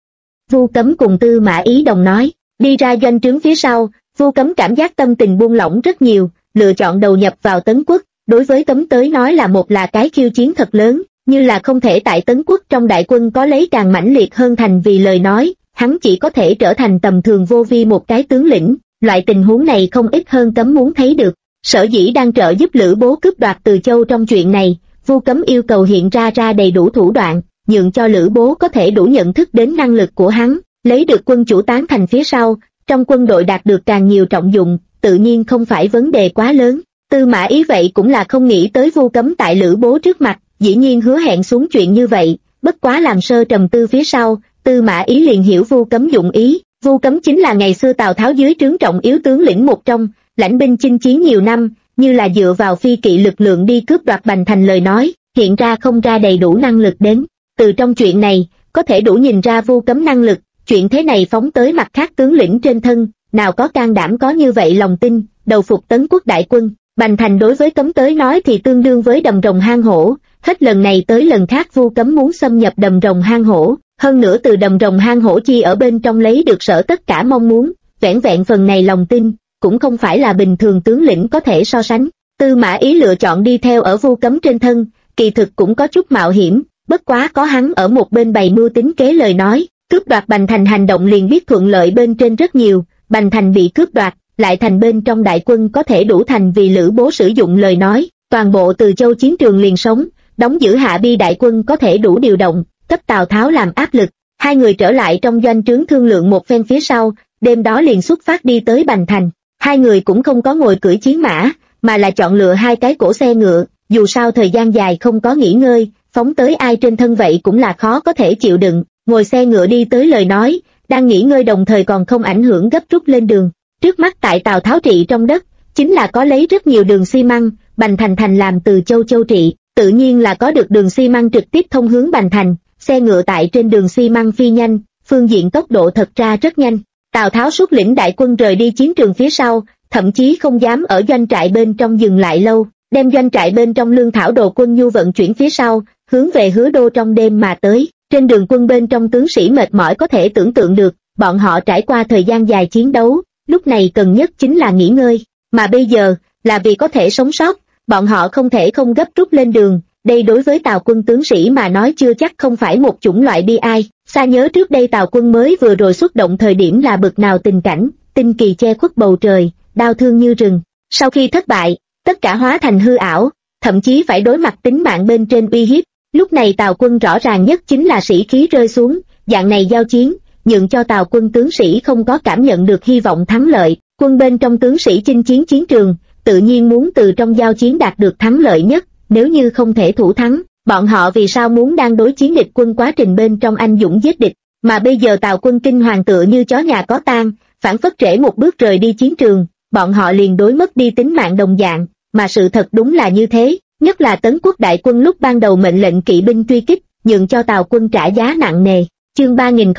Vu Cấm cùng Tư Mã Ý đồng nói, đi ra doanh trướng phía sau, Vu Cấm cảm giác tâm tình buông lỏng rất nhiều, lựa chọn đầu nhập vào Tấn Quốc, đối với Cấm tới nói là cái khiêu chiến thật lớn, như là không thể tại Tấn Quốc trong đại quân có lấy càng mãnh liệt hơn thành vì lời nói, hắn chỉ có thể trở thành tầm thường vô vi một cái tướng lĩnh, loại tình huống này không ít hơn Cấm muốn thấy được. Sở dĩ đang trợ giúp Lữ Bố cướp đoạt Từ Châu trong chuyện này, Vu Cấm yêu cầu hiện ra đầy đủ thủ đoạn, nhượng cho Lữ Bố có thể đủ nhận thức đến năng lực của hắn, lấy được quân chủ tán thành phía sau, trong quân đội đạt được càng nhiều trọng dụng, tự nhiên không phải vấn đề quá lớn. Tư Mã Ý vậy cũng là không nghĩ tới Vu Cấm tại Lữ Bố trước mặt, dĩ nhiên hứa hẹn xuống chuyện như vậy, bất quá làm sơ trầm tư phía sau, Tư Mã Ý liền hiểu Vu Cấm dụng ý. Vu Cấm chính là ngày xưa Tào Tháo dưới trướng trọng yếu tướng lĩnh một trong, lãnh binh chinh chiến nhiều năm, như là dựa vào phi kỵ lực lượng đi cướp đoạt Bành Thành lời nói, hiện ra không ra đầy đủ năng lực đến. Từ trong chuyện này, có thể đủ nhìn ra Vu Cấm năng lực, chuyện thế này phóng tới mặt khác tướng lĩnh trên thân, nào có can đảm có như vậy lòng tin, đầu phục Tấn Quốc đại quân. Bành Thành đối với Cấm tới nói thì tương đương với đầm rồng hang hổ, hết lần này tới lần khác Vu Cấm muốn xâm nhập đầm rồng hang hổ, hơn nữa từ đầm rồng hang hổ chi ở bên trong lấy được sở tất cả mong muốn, vẻn vẹn phần này lòng tin, cũng không phải là bình thường tướng lĩnh có thể so sánh. Tư Mã Ý lựa chọn đi theo ở Vu Cấm trên thân, kỳ thực cũng có chút mạo hiểm, bất quá có hắn ở một bên bày mưu tính kế lời nói, cướp đoạt Bành Thành hành động liền biết thuận lợi bên trên rất nhiều, Bành Thành bị cướp đoạt, lại thành bên trong đại quân có thể đủ thành vì Lữ Bố sử dụng lời nói, toàn bộ Từ Châu chiến trường liền sống, đóng giữ Hạ Bi đại quân có thể đủ điều động, cấp Tào Tháo làm áp lực. Hai người trở lại trong doanh trướng thương lượng một phen phía sau, đêm đó liền xuất phát đi tới Bành Thành. Hai người cũng không có ngồi cưỡi chiến mã, mà là chọn lựa hai cái cỗ xe ngựa, dù sao thời gian dài không có nghỉ ngơi, phóng tới ai trên thân vậy cũng là khó có thể chịu đựng, ngồi xe ngựa đi tới lời nói, đang nghỉ ngơi đồng thời còn không ảnh hưởng gấp rút lên đường. Trước mắt tại Tào Tháo trị trong đất, chính là có lấy rất nhiều đường xi măng, Bành Thành làm Từ Châu trị, tự nhiên là có được đường xi măng trực tiếp thông hướng Bành Thành, xe ngựa tại trên đường xi măng phi nhanh, phương diện tốc độ thật ra rất nhanh. Tào Tháo xuất lĩnh đại quân rời đi chiến trường phía sau, thậm chí không dám ở doanh trại bên trong dừng lại lâu, đem doanh trại bên trong lương thảo đồ quân nhu vận chuyển phía sau, hướng về Hứa Đô trong đêm mà tới. Trên đường quân bên trong tướng sĩ mệt mỏi có thể tưởng tượng được, bọn họ trải qua thời gian dài chiến đấu, lúc này cần nhất chính là nghỉ ngơi, mà bây giờ, là vì có thể sống sót, bọn họ không thể không gấp rút lên đường, đây đối với Tào quân tướng sĩ mà nói chưa chắc không phải một chủng loại bi ai. Xa nhớ trước đây Tào quân mới vừa rồi xuất động thời điểm là bực nào tình cảnh, tinh kỳ che khuất bầu trời, đau thương như rừng. Sau khi thất bại, tất cả hóa thành hư ảo, thậm chí phải đối mặt tính mạng bên trên uy hiếp. Lúc này Tào quân rõ ràng nhất chính là sĩ khí rơi xuống, dạng này giao chiến, nhượng cho Tào quân tướng sĩ không có cảm nhận được hy vọng thắng lợi. Quân bên trong tướng sĩ chinh chiến chiến trường, tự nhiên muốn từ trong giao chiến đạt được thắng lợi nhất, nếu như không thể thủ thắng, bọn họ vì sao muốn đang đối chiến địch quân quá trình bên trong anh dũng giết địch, mà bây giờ Tào quân kinh hoàng tựa như chó nhà có tang, phản phất trễ một bước rời đi chiến trường, bọn họ liền đối mất đi tính mạng đồng dạng, mà sự thật đúng là như thế, nhất là Tấn Quốc đại quân lúc ban đầu mệnh lệnh kỵ binh truy kích, nhượng cho Tào quân trả giá nặng nề. Chương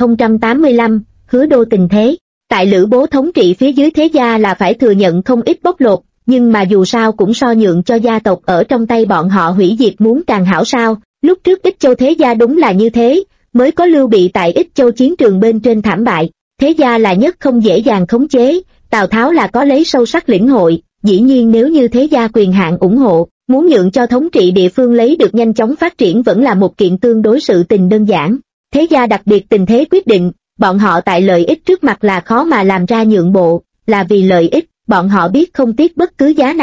3085, Hứa Đô tình thế. Tại Lữ Bố thống trị phía dưới thế gia là phải thừa nhận không ít bóc lột, nhưng mà dù sao cũng so nhượng cho gia tộc ở trong tay bọn họ hủy diệt muốn càng hảo sao. Lúc trước Ích Châu thế gia đúng là như thế, mới có Lưu Bị tại Ích Châu chiến trường bên trên thảm bại. Thế gia là nhất không dễ dàng khống chế, Tào Tháo là có lấy sâu sắc lĩnh hội, dĩ nhiên nếu như thế gia quyền hạn ủng hộ, muốn nhượng cho thống trị địa phương lấy được nhanh chóng phát triển vẫn là một kiện tương đối sự tình đơn giản. Thế gia đặc biệt tình thế quyết định, bọn họ tại lợi ích trước mặt là khó mà làm ra nhượng bộ, là vì lợi ích, bọn họ biết không tiếc bất cứ giá nào.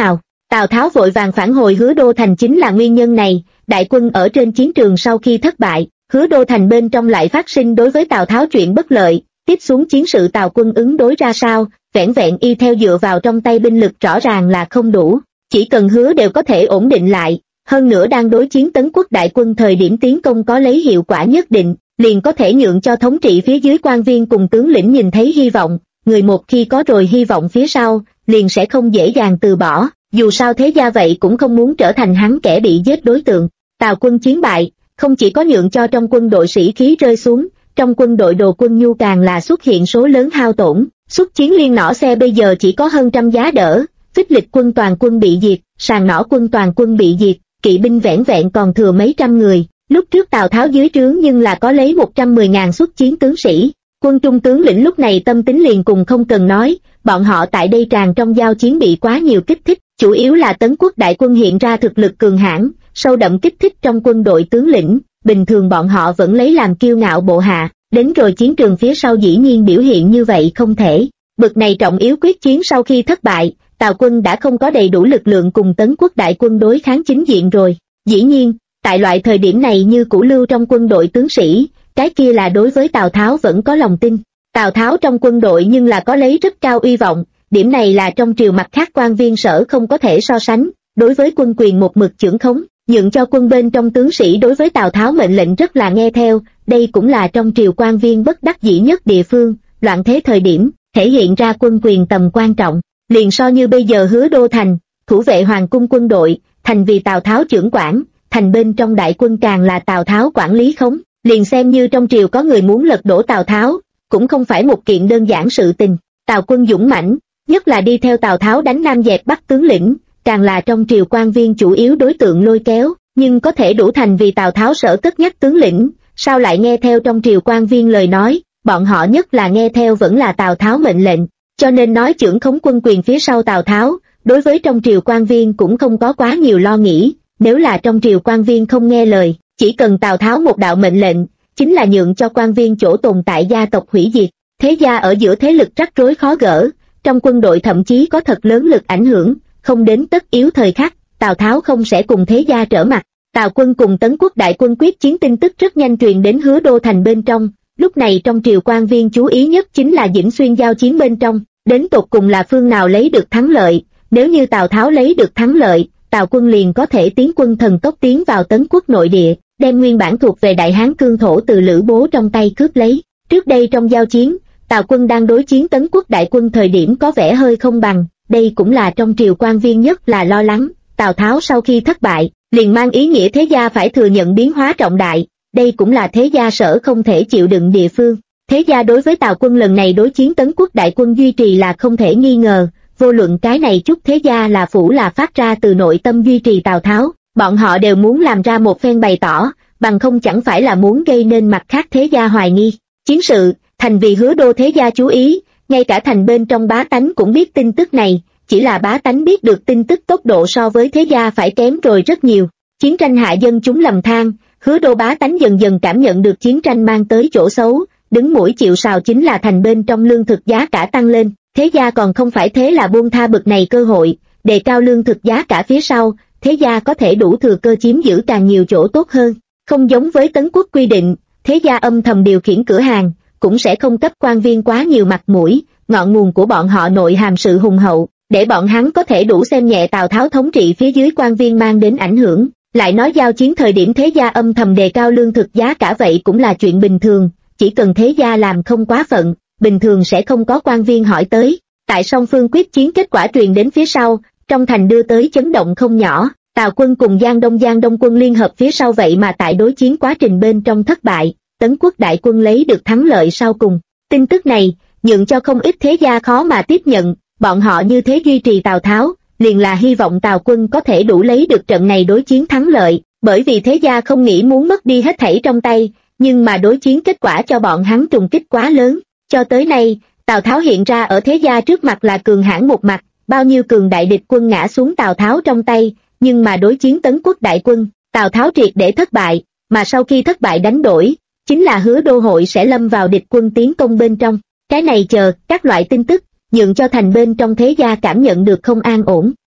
Tào Tháo vội vàng phản hồi Hứa Đô Thành chính là nguyên nhân này. Đại quân ở trên chiến trường sau khi thất bại, Hứa Đô Thành bên trong lại phát sinh đối với Tào Tháo chuyện bất lợi. Tiếp xuống chiến sự Tào quân ứng đối ra sao, vẻn vẹn y theo dựa vào trong tay binh lực rõ ràng là không đủ. Chỉ cần Hứa đều có thể ổn định lại, hơn nữa đang đối chiến Tấn Quốc đại quân thời điểm tiến công có lấy hiệu quả nhất định, liền có thể nhượng cho thống trị phía dưới quan viên cùng tướng lĩnh nhìn thấy hy vọng. Người một khi có rồi hy vọng phía sau, liền sẽ không dễ dàng từ bỏ, dù sao thế gia vậy cũng không muốn trở thành hắn kẻ bị giết đối tượng. Tào quân chiến bại, không chỉ có nhượng cho trong quân đội sĩ khí rơi xuống, trong quân đội đồ quân nhu càng là xuất hiện số lớn hao tổn. Xuất chiến liên nỏ xe bây giờ chỉ có hơn trăm giá đỡ, phích lịch quân toàn quân bị diệt, sàn nỏ quân toàn quân bị diệt, kỵ binh vẻn vẹn còn thừa mấy trăm người. Lúc trước Tào Tháo dưới trướng nhưng là có lấy 110.000 xuất chiến tướng sĩ. Quân trung tướng lĩnh lúc này tâm tính liền cùng không cần nói, bọn họ tại đây tràn trong giao chiến bị quá nhiều kích thích, chủ yếu là Tấn Quốc đại quân hiện ra thực lực cường hãn, sâu đậm kích thích trong quân đội tướng lĩnh, bình thường bọn họ vẫn lấy làm kiêu ngạo bộ hạ, đến rồi chiến trường phía sau dĩ nhiên biểu hiện như vậy không thể. Bực này trọng yếu quyết chiến sau khi thất bại, Tào quân đã không có đầy đủ lực lượng cùng Tấn Quốc đại quân đối kháng chính diện rồi. Dĩ nhiên, tại loại thời điểm này như cũ lưu trong quân đội tướng sĩ, cái kia là đối với Tào Tháo vẫn có lòng tin. Tào Tháo trong quân đội nhưng là có lấy rất cao uy vọng, điểm này là trong triều mặt khác quan viên sở không có thể so sánh. Đối với quân quyền một mực chưởng khống, nhượng cho quân bên trong tướng sĩ đối với Tào Tháo mệnh lệnh rất là nghe theo, đây cũng là trong triều quan viên bất đắc dĩ nhất địa phương. Loạn thế thời điểm, thể hiện ra quân quyền tầm quan trọng, liền so như bây giờ Hứa Đô Thành, thủ vệ hoàng cung quân đội, thành vì Tào Tháo trưởng quản, thành bên trong đại quân càng là Tào Tháo quản lý khống, liền xem như trong triều có người muốn lật đổ Tào Tháo, cũng không phải một kiện đơn giản sự tình. Tào quân dũng mãnh, nhất là đi theo Tào Tháo đánh Nam dẹp Bắc tướng lĩnh, càng là trong triều quan viên chủ yếu đối tượng lôi kéo, nhưng có thể đủ thành vì Tào Tháo sở cất nhắc tướng lĩnh, sao lại nghe theo trong triều quan viên lời nói, bọn họ nhất là nghe theo vẫn là Tào Tháo mệnh lệnh, cho nên nói trưởng khống quân quyền phía sau Tào Tháo, đối với trong triều quan viên cũng không có quá nhiều lo nghĩ. Nếu là trong triều quan viên không nghe lời, chỉ cần Tào Tháo một đạo mệnh lệnh, chính là nhượng cho quan viên chỗ tồn tại gia tộc hủy diệt. Thế gia ở giữa thế lực rắc rối khó gỡ, trong quân đội thậm chí có thật lớn lực ảnh hưởng, không đến tất yếu thời khắc, Tào Tháo không sẽ cùng thế gia trở mặt. Tào quân cùng Tấn Quốc đại quân quyết chiến tin tức rất nhanh truyền đến Hứa Đô Thành bên trong, lúc này trong triều quan viên chú ý nhất chính là Dĩnh Xuyên giao chiến bên trong, đến tột cùng là phương nào lấy được thắng lợi. Nếu như Tào Tháo lấy được thắng lợi, Tào quân liền có thể tiến quân thần tốc tiến vào Tấn Quốc nội địa, đem nguyên bản thuộc về Đại Hán cương thổ từ Lữ Bố trong tay cướp lấy. Trước đây trong giao chiến, Tào quân đang đối chiến Tấn Quốc đại quân thời điểm có vẻ hơi không bằng, đây cũng là trong triều quan viên nhất là lo lắng. Tào Tháo sau khi thất bại, liền mang ý nghĩa thế gia phải thừa nhận biến hóa trọng đại, đây cũng là thế gia sở không thể chịu đựng địa phương. Thế gia đối với Tào quân lần này đối chiến Tấn Quốc đại quân duy trì là không thể nghi ngờ, vô luận cái này chút thế gia là phủ là phát ra từ nội tâm duy trì Tào Tháo, bọn họ đều muốn làm ra một phen bày tỏ, bằng không chẳng phải là muốn gây nên mặt khác thế gia hoài nghi. Chiến sự, thành vì Hứa Đô thế gia chú ý, ngay cả thành bên trong bá tánh cũng biết tin tức này, chỉ là bá tánh biết được tin tức tốc độ so với thế gia phải kém rồi rất nhiều. Chiến tranh hạ dân chúng lầm than, Hứa Đô bá tánh dần dần cảm nhận được chiến tranh mang tới chỗ xấu, đứng mũi chịu sào chính là thành bên trong lương thực giá cả tăng lên, thế gia còn không phải thế là buông tha bực này cơ hội, đề cao lương thực giá cả phía sau, thế gia có thể đủ thừa cơ chiếm giữ càng nhiều chỗ tốt hơn. Không giống với Tấn Quốc quy định, thế gia âm thầm điều khiển cửa hàng, cũng sẽ không cấp quan viên quá nhiều mặt mũi, ngọn nguồn của bọn họ nội hàm sự hùng hậu, để bọn hắn có thể đủ xem nhẹ Tào Tháo thống trị phía dưới quan viên mang đến ảnh hưởng. Lại nói giao chiến thời điểm thế gia âm thầm đề cao lương thực giá cả vậy cũng là chuyện bình thường, chỉ cần thế gia làm không quá phận, bình thường sẽ không có quan viên hỏi tới. Tại song phương quyết chiến kết quả truyền đến phía sau, trong thành đưa tới chấn động không nhỏ, Tào quân cùng Giang Đông quân liên hợp phía sau vậy mà tại đối chiến quá trình bên trong thất bại, Tấn Quốc đại quân lấy được thắng lợi sau cùng. Tin tức này, nhượng cho không ít thế gia khó mà tiếp nhận, bọn họ như thế duy trì Tào Tháo, liền là hy vọng Tào quân có thể đủ lấy được trận này đối chiến thắng lợi, bởi vì thế gia không nghĩ muốn mất đi hết thảy trong tay, nhưng mà đối chiến kết quả cho bọn hắn trùng kích quá lớn. Cho tới nay, Tào Tháo hiện ra ở thế gia trước mặt là cường hãn một mặt, bao nhiêu cường đại địch quân ngã xuống Tào Tháo trong tay, nhưng mà đối chiến Tấn Quốc đại quân, Tào Tháo triệt để thất bại, mà sau khi thất bại đánh đổi, chính là Hứa Đô hội sẽ lâm vào địch quân tiến công bên trong. Cái này chờ, các loại tin tức, nhượng cho thành bên trong thế gia cảm nhận được không an ổn,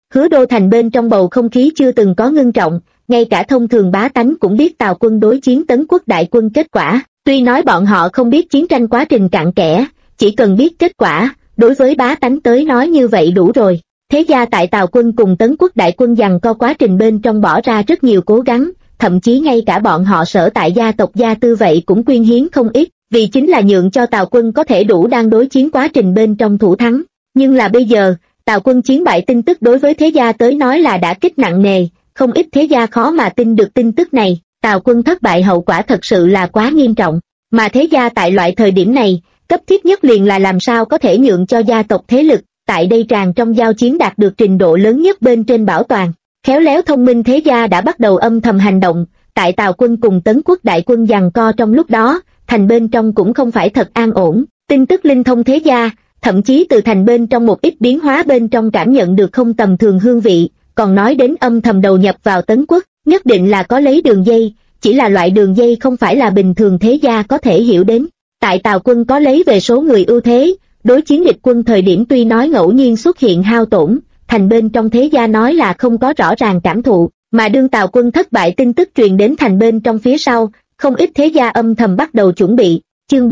Hứa Đô Thành bên trong bầu không khí chưa từng có ngưng trọng, ngay cả thông thường bá tánh cũng biết Tào quân đối chiến Tấn quốc đại quân kết quả, tuy nói bọn họ không biết chiến tranh quá trình cặn kẽ, chỉ cần biết kết quả, đối với bá tánh tới nói như vậy đủ rồi. Thế gia tại Tào quân cùng Tấn quốc đại quân giằng co quá trình bên trong bỏ ra rất nhiều cố gắng, thậm chí ngay cả bọn họ sở tại gia tộc Gia Tư vậy cũng quyên hiến không ít, vì chính là nhượng cho Tào quân có thể đủ đang đối chiến quá trình bên trong thủ thắng. Nhưng là bây giờ, Tào quân chiến bại tin tức đối với thế gia tới nói là đã kích nặng nề, không ít thế gia khó mà tin được tin tức này, Tào quân thất bại hậu quả thật sự là quá nghiêm trọng, mà thế gia tại loại thời điểm này, cấp thiết nhất liền là làm sao có thể nhượng cho gia tộc thế lực, tại đây tràn trong giao chiến đạt được trình độ lớn nhất bên trên bảo toàn. Khéo léo thông minh thế gia đã bắt đầu âm thầm hành động, tại Tào quân cùng Tấn quốc đại quân giằng co trong lúc đó, thành bên trong cũng không phải thật an ổn, tin tức linh thông thế gia, thậm chí từ thành bên trong một ít biến hóa bên trong cảm nhận được không tầm thường hương vị, còn nói đến âm thầm đầu nhập vào Tấn quốc, nhất định là có lấy đường dây, chỉ là loại đường dây không phải là bình thường thế gia có thể hiểu đến. Tại Tào quân có lấy về số người ưu thế, đối chiến địch quân thời điểm tuy nói ngẫu nhiên xuất hiện hao tổn, thành bên trong thế gia nói là không có rõ ràng cảm thụ, mà đương Tào quân thất bại tin tức truyền đến thành bên trong phía sau, không ít thế gia âm thầm bắt đầu chuẩn bị. Chương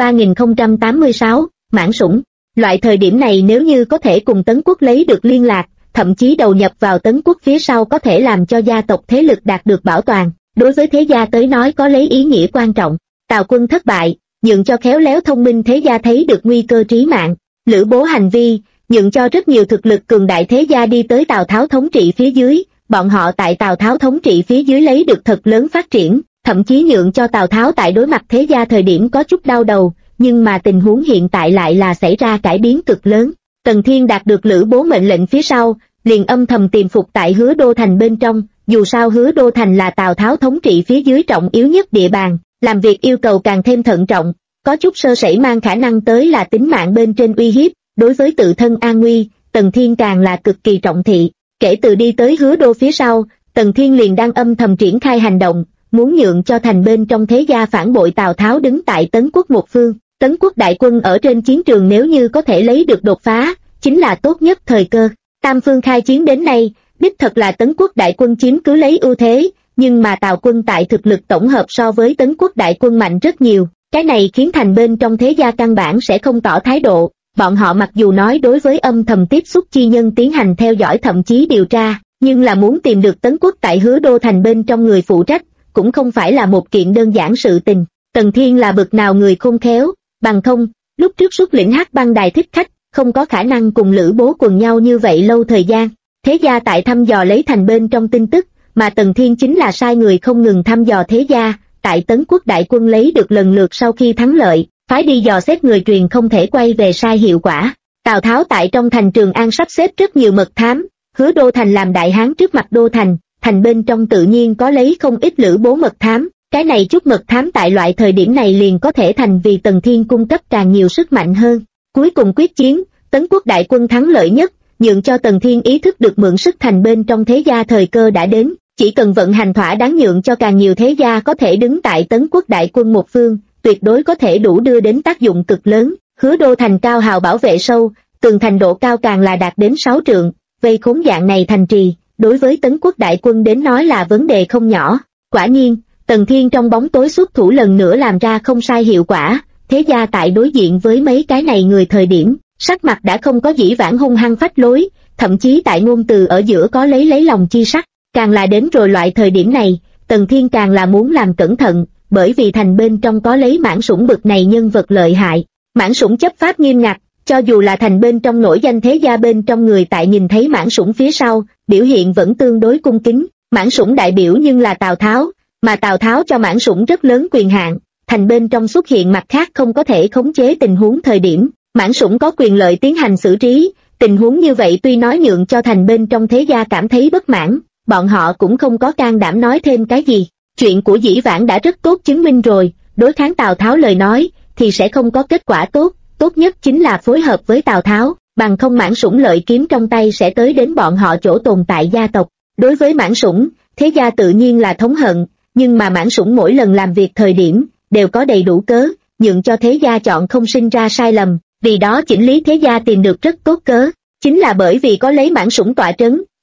3086, mãn sủng. Loại thời điểm này nếu như có thể cùng Tấn quốc lấy được liên lạc, thậm chí đầu nhập vào Tấn quốc phía sau có thể làm cho gia tộc thế lực đạt được bảo toàn, đối với thế gia tới nói có lấy ý nghĩa quan trọng. Tào quân thất bại, nhượng cho khéo léo thông minh thế gia thấy được nguy cơ trí mạng, Lữ Bố hành vi, nhượng cho rất nhiều thực lực cường đại thế gia đi tới Tào Tháo thống trị phía dưới, bọn họ tại Tào Tháo thống trị phía dưới lấy được thật lớn phát triển, thậm chí nhượng cho Tào Tháo tại đối mặt thế gia thời điểm có chút đau đầu, nhưng mà tình huống hiện tại lại là xảy ra cải biến cực lớn. Tần Thiên đạt được Lữ Bố mệnh lệnh phía sau, liền âm thầm tìm phục tại Hứa Đô Thành bên trong, dù sao Hứa Đô Thành là Tào Tháo thống trị phía dưới trọng yếu nhất địa bàn, làm việc yêu cầu càng thêm thận trọng, có chút sơ sẩy mang khả năng tới là tính mạng bên trên uy hiếp, đối với tự thân an nguy, Tần Thiên càng là cực kỳ trọng thị. Kể từ đi tới Hứa Đô phía sau, Tần Thiên liền đang âm thầm triển khai hành động, muốn nhượng cho thành bên trong thế gia phản bội Tào Tháo đứng tại Tấn quốc một phương. Tấn quốc đại quân ở trên chiến trường nếu như có thể lấy được đột phá, chính là tốt nhất thời cơ. Tam phương khai chiến đến nay, đích thật là Tấn quốc đại quân chiếm cứ lấy ưu thế, nhưng mà Tào quân tại thực lực tổng hợp so với Tấn quốc đại quân mạnh rất nhiều, cái này khiến thành bên trong thế gia căn bản sẽ không tỏ thái độ. Bọn họ mặc dù nói đối với âm thầm tiếp xúc chi nhân tiến hành theo dõi thậm chí điều tra, nhưng là muốn tìm được Tấn quốc tại Hứa Đô Thành bên trong người phụ trách, cũng không phải là một kiện đơn giản sự tình. Tần Thiên là bực nào người khôn khéo, bằng không, lúc trước xuất lĩnh Hắc Băng Đài thích khách, không có khả năng cùng Lữ Bố quần nhau như vậy lâu thời gian. Thế gia tại thăm dò lấy thành bên trong tin tức, mà Tần Thiên chính là sai người không ngừng thăm dò thế gia, tại Tấn quốc đại quân lấy được lần lượt sau khi thắng lợi, phái đi dò xét người truyền không thể quay về sai hiệu quả. Tào Tháo tại trong thành Trường An sắp xếp rất nhiều mật thám, Hứa Đô Thành làm đại hán trước mặt đô thành, thành bên trong tự nhiên có lấy không ít Lữ Bố mật thám, cái này chút mật thám tại loại thời điểm này liền có thể thành vì Tần Thiên cung cấp càng nhiều sức mạnh hơn. Cuối cùng quyết chiến, Tấn quốc đại quân thắng lợi nhất, nhượng cho Tần Thiên ý thức được mượn sức thành bên trong thế gia thời cơ đã đến, chỉ cần vận hành thỏa đáng nhượng cho càng nhiều thế gia có thể đứng tại Tấn quốc đại quân một phương, tuyệt đối có thể đủ đưa đến tác dụng cực lớn. Hứa Đô Thành cao hào bảo vệ sâu, tường thành độ cao càng là đạt đến 6 trượng, vây khốn dạng này thành trì, đối với Tấn quốc đại quân đến nói là vấn đề không nhỏ. Quả nhiên, Tần Thiên trong bóng tối xuất thủ lần nữa làm ra không sai hiệu quả, thế gia tại đối diện với mấy cái này người thời điểm, sắc mặt đã không có dĩ vãng hung hăng phách lối, thậm chí tại ngôn từ ở giữa có lấy lòng chi sắc, càng là đến rồi loại thời điểm này, Tần Thiên càng là muốn làm cẩn thận, bởi vì thành bên trong có lấy Mãn Sủng bực này nhân vật lợi hại. Mãn Sủng chấp pháp nghiêm ngặt, cho dù là thành bên trong nổi danh thế gia bên trong người tại nhìn thấy Mãn Sủng phía sau, biểu hiện vẫn tương đối cung kính. Mãn Sủng đại biểu nhưng là Tào Tháo, mà Tào Tháo cho Mãn Sủng rất lớn quyền hạn, thành bên trong xuất hiện mặt khác không có thể khống chế tình huống thời điểm, Mãn Sủng có quyền lợi tiến hành xử trí. Tình huống như vậy tuy nói nhượng cho thành bên trong thế gia cảm thấy bất mãn, bọn họ cũng không có can đảm nói thêm cái gì. Chuyện của dĩ vãng đã rất tốt chứng minh rồi, đối kháng Tào Tháo lời nói, thì sẽ không có kết quả tốt, tốt nhất chính là phối hợp với Tào Tháo, bằng không Mãn Sủng lợi kiếm trong tay sẽ tới đến bọn họ chỗ tồn tại gia tộc. Đối với Mãn Sủng, thế gia tự nhiên là thống hận, nhưng mà Mãn Sủng mỗi lần làm việc thời điểm, đều có đầy đủ cớ, nhượng cho thế gia chọn không sinh ra sai lầm, vì đó chỉnh lý thế gia tìm được rất tốt cớ, chính là bởi vì có lấy Mãn Sủng tọa trấn,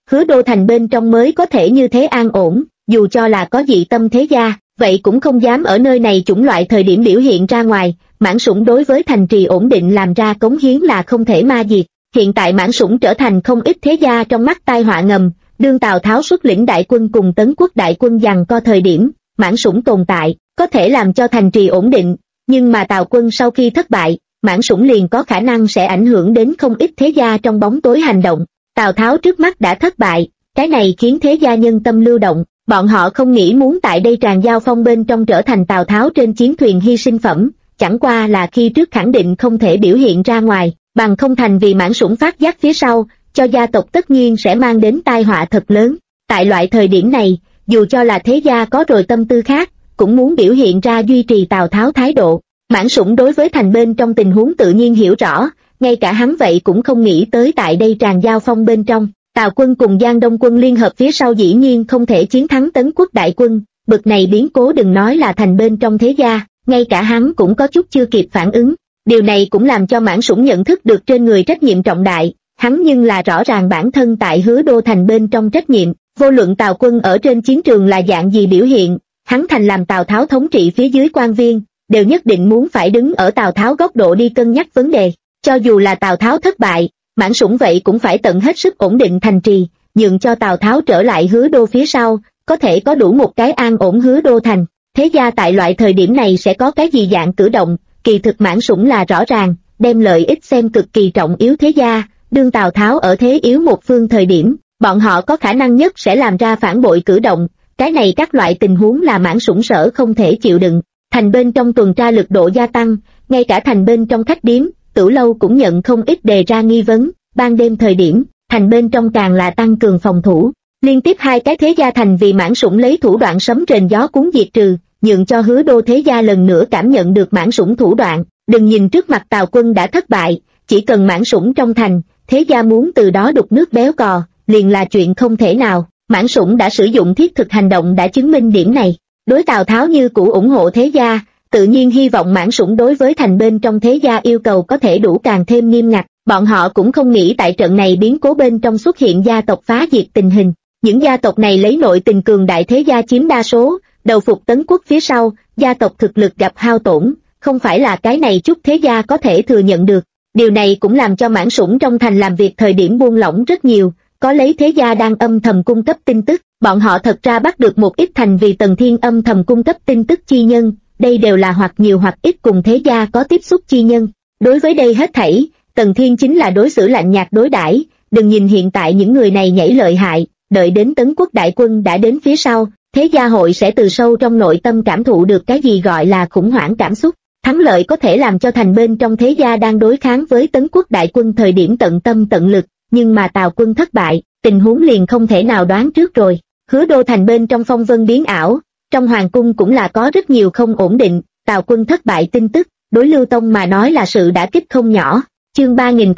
Hứa Đô thành bên trong mới có thể như thế an ổn, dù cho là có dị tâm thế gia, vậy cũng không dám ở nơi này chủng loại thời điểm biểu hiện ra ngoài. Mãn Sủng đối với thành trì ổn định làm ra cống hiến là không thể ma diệt. Hiện tại Mãn Sủng trở thành không ít thế gia trong mắt tai họa ngầm, đương Tào Tháo xuất lĩnh đại quân cùng Tấn Quốc đại quân giằng co thời điểm, Mãn Sủng tồn tại, có thể làm cho thành trì ổn định, nhưng mà Tào quân sau khi thất bại, Mãn Sủng liền có khả năng sẽ ảnh hưởng đến không ít thế gia trong bóng tối hành động. Tào Tháo trước mắt đã thất bại, cái này khiến thế gia nhân tâm lưu động, bọn họ không nghĩ muốn tại đây tràn giao phong bên trong trở thành Tào Tháo trên chiến thuyền hy sinh phẩm, chẳng qua là khi trước khẳng định không thể biểu hiện ra ngoài, bằng không thành vì Mãn Sủng phát giác phía sau, cho gia tộc tất nhiên sẽ mang đến tai họa thật lớn. Tại loại thời điểm này, dù cho là thế gia có rồi tâm tư khác, cũng muốn biểu hiện ra duy trì Tào Tháo thái độ. Mãn Sủng đối với thành bên trong tình huống tự nhiên hiểu rõ, ngay cả hắn vậy cũng không nghĩ tới tại đây tràn giao phong bên trong, Tào quân cùng Giang Đông quân liên hợp phía sau dĩ nhiên không thể chiến thắng Tấn Quốc đại quân, bực này biến cố đừng nói là thành bên trong thế gia, ngay cả hắn cũng có chút chưa kịp phản ứng. Điều này cũng làm cho Mãn Sủng nhận thức được trên người trách nhiệm trọng đại, hắn nhưng là rõ ràng bản thân tại Hứa Đô thành bên trong trách nhiệm, vô luận Tào quân ở trên chiến trường là dạng gì biểu hiện, hắn thành làm Tào Tháo thống trị phía dưới quan viên, đều nhất định muốn phải đứng ở Tào Tháo góc độ đi cân nhắc vấn đề, cho dù là Tào Tháo thất bại, Mãn Sủng vậy cũng phải tận hết sức ổn định thành trì, nhường cho Tào Tháo trở lại Hứa Đô phía sau, có thể có đủ một cái an ổn Hứa Đô thành. Thế gia tại loại thời điểm này sẽ có cái gì dạng cử động, kỳ thực Mãn Sủng là rõ ràng, đem lợi ích xem cực kỳ trọng yếu thế gia, đương Tào Tháo ở thế yếu một phương thời điểm, bọn họ có khả năng nhất sẽ làm ra phản bội cử động, cái này các loại tình huống là Mãn Sủng sở không thể chịu đựng. Thành bên trong tuần tra lực độ gia tăng, ngay cả thành bên trong khách điếm, tử lâu cũng nhận không ít đề ra nghi vấn, ban đêm thời điểm, thành bên trong càng là tăng cường phòng thủ. Liên tiếp hai cái thế gia thành vì Mãn Sủng lấy thủ đoạn sấm rền gió cuốn diệt trừ, nhượng cho Hứa Đô thế gia lần nữa cảm nhận được Mãn Sủng thủ đoạn, đừng nhìn trước mặt Tào quân đã thất bại, chỉ cần Mãn Sủng trong thành, thế gia muốn từ đó đục nước béo cò, liền là chuyện không thể nào. Mãn Sủng đã sử dụng thiết thực hành động đã chứng minh điểm này. Đối Tào Tháo như cũ ủng hộ thế gia, tự nhiên hy vọng Mãn Sủng đối với thành bên trong thế gia yêu cầu có thể đủ càng thêm nghiêm ngặt, bọn họ cũng không nghĩ tại trận này biến cố bên trong xuất hiện gia tộc phá diệt tình hình. Những gia tộc này lấy nội tình cường đại thế gia chiếm đa số, đầu phục Tấn Quốc phía sau, gia tộc thực lực gặp hao tổn, không phải là cái này chút thế gia có thể thừa nhận được. Điều này cũng làm cho Mãn Sủng trong thành làm việc thời điểm buông lỏng rất nhiều, có lấy thế gia đang âm thầm cung cấp tin tức, bọn họ thật ra bắt được một ít thành vì Tần Thiên âm thầm cung cấp tin tức chi nhân, đây đều là hoặc nhiều hoặc ít cùng thế gia có tiếp xúc chi nhân. Đối với đây hết thảy, Tần Thiên chính là đối xử lạnh nhạt đối đãi, đừng nhìn hiện tại những người này nhảy lợi hại, đợi đến Tấn Quốc đại quân đã đến phía sau, thế gia hội sẽ từ sâu trong nội tâm cảm thụ được cái gì gọi là khủng hoảng cảm xúc. Thắng lợi có thể làm cho thành bên trong thế gia đang đối kháng với Tấn Quốc đại quân thời điểm tận tâm tận lực, nhưng mà Tào quân thất bại, tình huống liền không thể nào đoán trước rồi. Hứa Đô thành bên trong phong vân biến ảo, trong hoàng cung cũng là có rất nhiều không ổn định, Tào quân thất bại tin tức, đối Lưu Tông mà nói là sự đả kích không nhỏ. Chương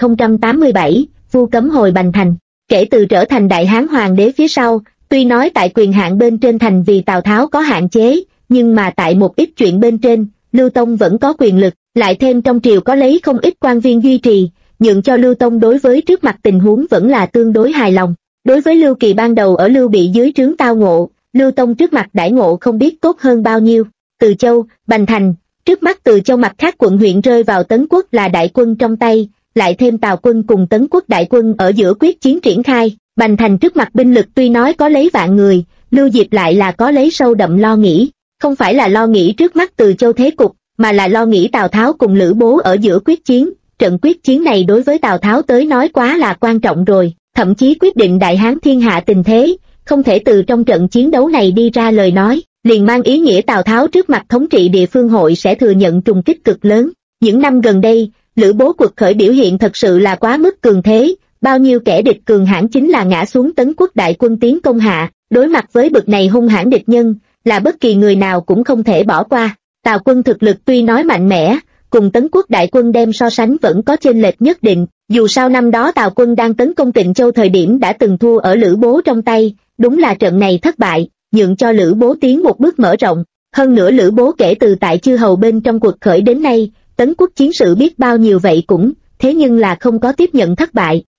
3087, Vu cấm hồi Bành thành. Kể từ trở thành Đại Hán Hoàng đế phía sau, tuy nói tại quyền hạn bên trên thành vì Tào Tháo có hạn chế, nhưng mà tại một ít chuyện bên trên, Lưu Tông vẫn có quyền lực, lại thêm trong triều có lấy không ít quan viên duy trì, nhượng cho Lưu Tông đối với trước mặt tình huống vẫn là tương đối hài lòng. Đối với Lưu Kỳ ban đầu ở Lưu Bị dưới trướng tao ngộ, Lưu Tông trước mặt đãi ngộ không biết tốt hơn bao nhiêu. Từ Châu, Bành thành, trước mắt Từ Châu mặt khác quận huyện rơi vào Tấn Quốc là đại quân trong tay, lại thêm Tào quân cùng Tấn Quốc đại quân ở giữa quyết chiến triển khai. Bành thành trước mặt binh lực tuy nói có lấy vạn người, Lưu Diệp lại là có lấy sâu đậm lo nghĩ, không phải là lo nghĩ trước mắt Từ Châu thế cục, mà là lo nghĩ Tào Tháo cùng Lữ Bố ở giữa quyết chiến. Trận quyết chiến này đối với Tào Tháo tới nói quá là quan trọng rồi, thậm chí quyết định Đại Hán thiên hạ tình thế, không thể từ trong trận chiến đấu này đi ra lời nói, liền mang ý nghĩa Tào Tháo trước mặt thống trị địa phương hội sẽ thừa nhận trùng kích cực lớn. Những năm gần đây, Lữ Bố quật khởi biểu hiện thật sự là quá mức cường thế, bao nhiêu kẻ địch cường hãn chính là ngã xuống Tấn Quốc đại quân tiến công hạ, đối mặt với bực này hung hãn địch nhân, là bất kỳ người nào cũng không thể bỏ qua. Tào quân thực lực tuy nói mạnh mẽ, cùng Tấn Quốc đại quân đem so sánh vẫn có chênh lệch nhất định, dù sao năm đó Tào quân đang tấn công Tịnh Châu thời điểm đã từng thua ở Lữ Bố trong tay, đúng là trận này thất bại, nhượng cho Lữ Bố tiến một bước mở rộng. Hơn nữa Lữ Bố kể từ tại chư hầu bên trong cuộc khởi đến nay, Tấn Quốc chiến sự biết bao nhiêu vậy cũng, thế nhưng là không có tiếp nhận thất bại,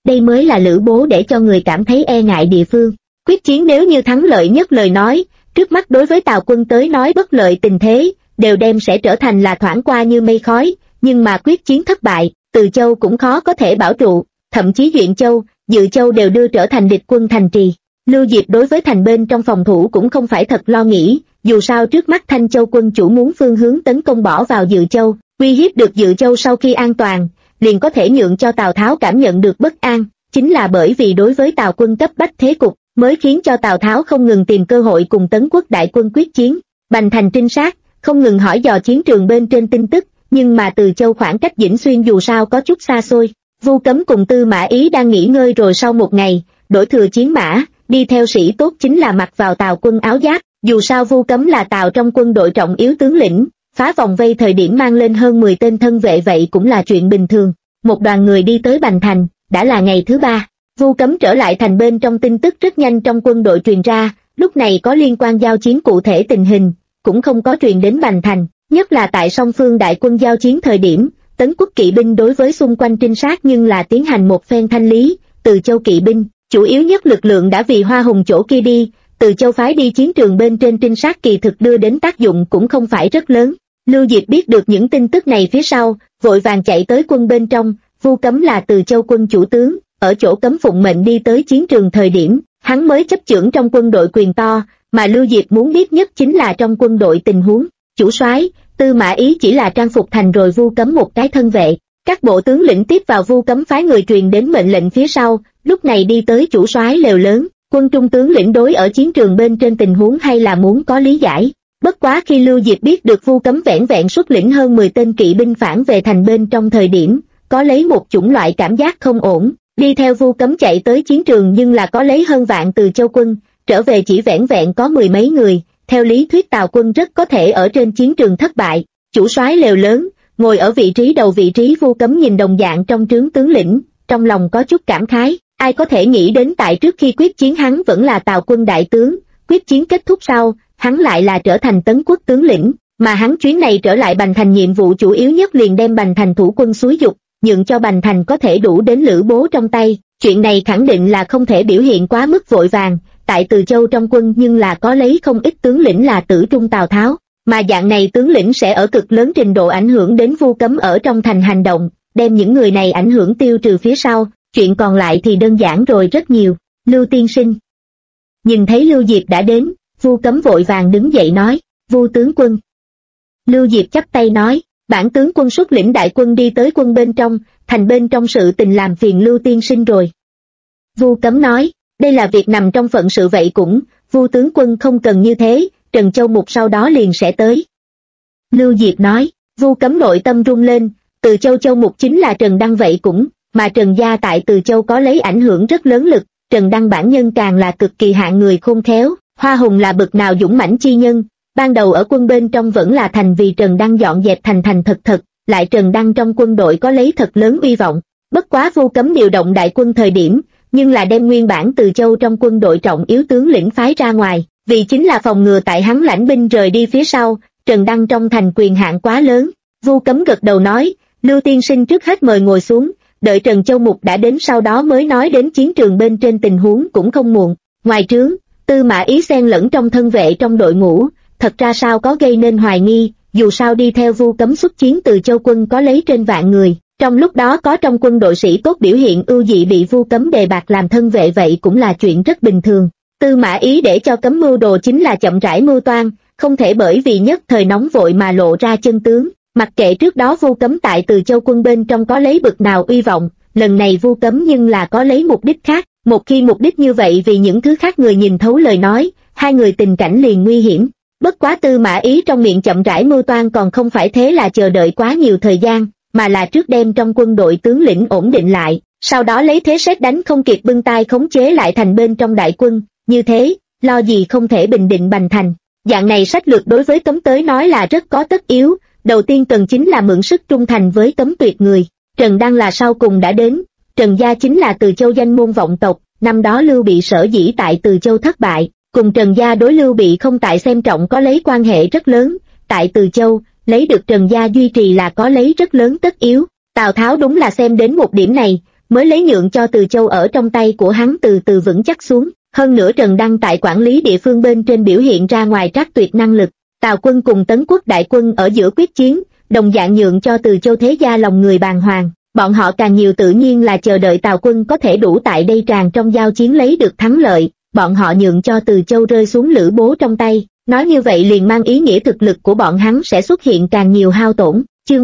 đây mới là Lữ Bố để cho người cảm thấy e ngại địa phương. Quyết chiến nếu như thắng lợi nhất lời nói, trước mắt đối với Tào quân tới nói bất lợi tình thế, đều đem sẽ trở thành là thoảng qua như mây khói, nhưng mà quyết chiến thất bại, Từ Châu cũng khó có thể bảo trụ, thậm chí Duyện Châu, Dự Châu đều đưa trở thành địch quân thành trì. Lưu Diệp đối với thành bên trong phòng thủ cũng không phải thật lo nghĩ, dù sao trước mắt Thanh Châu quân chủ muốn phương hướng tấn công bỏ vào Dự Châu, uy hiếp được Dự Châu sau khi an toàn, liền có thể nhượng cho Tào Tháo cảm nhận được bất an, chính là bởi vì đối với Tào quân cấp bách thế cục, mới khiến cho Tào Tháo không ngừng tìm cơ hội cùng Tấn Quốc đại quân quyết chiến. Bành Thành trinh sát, không ngừng hỏi dò chiến trường bên trên tin tức, nhưng mà Từ Châu khoảng cách Dĩnh Xuyên dù sao có chút xa xôi. Vu Cấm cùng Tư Mã Ý đang nghỉ ngơi rồi sau một ngày, đổi thừa chiến mã, đi theo sĩ tốt chính là mặc vào Tào quân áo giáp, dù sao Vu Cấm là Tào trong quân đội trọng yếu tướng lĩnh, phá vòng vây thời điểm mang lên hơn 10 tên thân vệ vậy cũng là chuyện bình thường. Một đoàn người đi tới Bành Thành, đã là ngày thứ 3. Vu Cấm trở lại thành bên trong tin tức rất nhanh trong quân đội truyền ra, lúc này có liên quan giao chiến cụ thể tình hình, cũng không có truyền đến Bành Thành, nhất là tại song phương đại quân giao chiến thời điểm, Tấn Quốc kỵ binh đối với xung quanh trinh sát nhưng là tiến hành một phen thanh lý, Từ Châu kỵ binh, chủ yếu nhất lực lượng đã vì Hoa Hùng chỗ kia đi, Từ Châu phái đi chiến trường bên trên trinh sát kỳ thực đưa đến tác dụng cũng không phải rất lớn. Lưu Diệp biết được những tin tức này phía sau, vội vàng chạy tới quân bên trong, Vu Cấm là Từ Châu quân chủ tướng, ở chỗ Cấm phụng mệnh đi tới chiến trường thời điểm, hắn mới chấp chưởng trong quân đội quyền to, mà Lưu Diệp muốn biết nhất chính là trong quân đội tình huống. Chủ soái, Tư Mã Ý chỉ là trang phục thành rồi Vu Cấm một cái thân vệ. Các bộ tướng lĩnh tiếp vào Vu Cấm phái người truyền đến mệnh lệnh phía sau, lúc này đi tới chủ soái lều lớn, quân trung tướng lĩnh đối ở chiến trường bên trên tình huống hay là muốn có lý giải. Bất quá khi Lưu Diệp biết được Vu Cấm vẻn vẹn xuất lĩnh hơn 10 tên kỵ binh phản về thành bên trong thời điểm, có lấy một chủng loại cảm giác không ổn, đi theo Vu Cấm chạy tới chiến trường nhưng là có lấy hơn vạn Từ Châu quân, trở về chỉ vẻn vẹn có 10 mấy người, theo lý thuyết Tào quân rất có thể ở trên chiến trường thất bại. Chủ soái lều lớn, ngồi ở vị trí đầu vị trí Vu Cấm nhìn đồng dạng trong trướng tướng lĩnh, trong lòng có chút cảm khái, ai có thể nghĩ đến tại trước khi quyết chiến hắn vẫn là Tào quân đại tướng, quyết chiến kết thúc sau, hắn lại là trở thành Tấn Quốc tướng lĩnh, mà hắn chuyến này trở lại Bành Thành nhiệm vụ chủ yếu nhất liền đem Bành Thành thủ quân xúi dục, nhượng cho Bành Thành có thể đủ đến Lữ Bố trong tay, chuyện này khẳng định là không thể biểu hiện quá mức vội vàng, tại Từ Châu trong quân nhưng là có lấy không ít tướng lĩnh là tử trung Tào Tháo, mà dạng này tướng lĩnh sẽ ở cực lớn trình độ ảnh hưởng đến Vu Cấm ở trong thành hành động, đem những người này ảnh hưởng tiêu trừ phía sau, chuyện còn lại thì đơn giản rồi rất nhiều. Lưu tiên sinh. Nhìn thấy Lưu Diệp đã đến, Vu Cấm vội vàng đứng dậy nói, Vu tướng quân. Lưu Diệp chắp tay nói, bản tướng quân xuất lĩnh đại quân đi tới quân bên trong, thành bên trong sự tình làm phiền Lưu tiên sinh rồi. Vu Cấm nói, đây là việc nằm trong phận sự vậy cũng, Vu tướng quân không cần như thế, Trần Châu Mục sau đó liền sẽ tới. Lưu Diệp nói, Vu Cấm nội tâm rung lên, Từ Châu Châu Mục chính là Trần Đăng vậy cũng, mà Trần gia tại Từ Châu có lấy ảnh hưởng rất lớn lực, Trần Đăng bản nhân càng là cực kỳ hạng người khôn khéo, Hoa Hùng là bực nào dũng mãnh chi nhân, ban đầu ở quân bên trong vẫn là thành vì Trần Đăng dọn dẹp thành thành thật, lại Trần Đăng trong quân đội có lấy thật lớn uy vọng, bất quá Vu Cấm điều động đại quân thời điểm, nhưng là đem nguyên bản Từ Châu trong quân đội trọng yếu tướng lĩnh phái ra ngoài, vì chính là phòng ngừa tại hắn lãnh binh rời đi phía sau, Trần Đăng trong thành quyền hạn quá lớn. Vu Cấm gật đầu nói, Lưu tiên sinh trước hết mời ngồi xuống, đợi Trần Châu Mục đã đến sau đó mới nói đến chiến trường bên trên tình huống cũng không muộn. Ngoài trướng, Tư Mã Ý xen lẫn trong thân vệ trong đội ngũ, thật ra sao có gây nên hoài nghi, dù sao đi theo Vu Cấm xuất chiến Từ Châu quân có lấy trên vạn người, trong lúc đó có trong quân đội sĩ tốt biểu hiện ưu dị bị Vu Cấm đề bạt làm thân vệ vậy cũng là chuyện rất bình thường. Tư Mã Ý để cho Cấm mưu đồ chính là chậm rãi mưu toan, không thể bởi vì nhất thời nóng vội mà lộ ra chân tướng. Mặc kệ trước đó Vu Cấm tại Từ Châu quân bên trong có lấy bực nào uy vọng, lần này Vu Cấm nhưng là có lấy mục đích khác, một khi mục đích như vậy vì những thứ khác người nhìn thấu lời nói, hai người tình cảnh liền nguy hiểm. Bất quá Tư Mã Ý trong miệng chậm rãi mưu toan còn không phải thế là chờ đợi quá nhiều thời gian, mà là trước đem trong quân đội tướng lĩnh ổn định lại, sau đó lấy thế sét đánh không kịp bưng tay khống chế lại thành bên trong đại quân, như thế, lo gì không thể bình định Bành Thành. Dạng này sách lược đối với Cấm tới nói là rất có tất yếu, đầu tiên cần chính là mượn sức trung thành với Cấm tuyệt người. Trần Đăng là sau cùng đã đến, Trần gia chính là Từ Châu danh môn vọng tộc, năm đó Lưu Bị sở dĩ tại Từ Châu thất bại, cùng Trần gia đối Lưu Bị không tại xem trọng có lấy quan hệ rất lớn, tại Từ Châu, lấy được Trần gia duy trì là có lấy rất lớn tất yếu. Tào Tháo đúng là xem đến một điểm này, mới lấy nhượng cho Từ Châu ở trong tay của hắn từ từ vững chắc xuống. Hơn nữa Trần Đăng tại quản lý địa phương bên trên biểu hiện ra ngoài Trác Tuyệt năng lực. Tào quân cùng Tấn Quốc đại quân ở giữa quyết chiến, đồng dạng nhượng cho Từ Châu thế gia lòng người bàng hoàng. Bọn họ càng nhiều tự nhiên là chờ đợi Tào quân có thể đủ tại đây tràn trong giao chiến lấy được thắng lợi, bọn họ nhượng cho Từ Châu rơi xuống Lữ Bố trong tay. Nói như vậy liền mang ý nghĩa thực lực của bọn hắn sẽ xuất hiện càng nhiều hao tổn.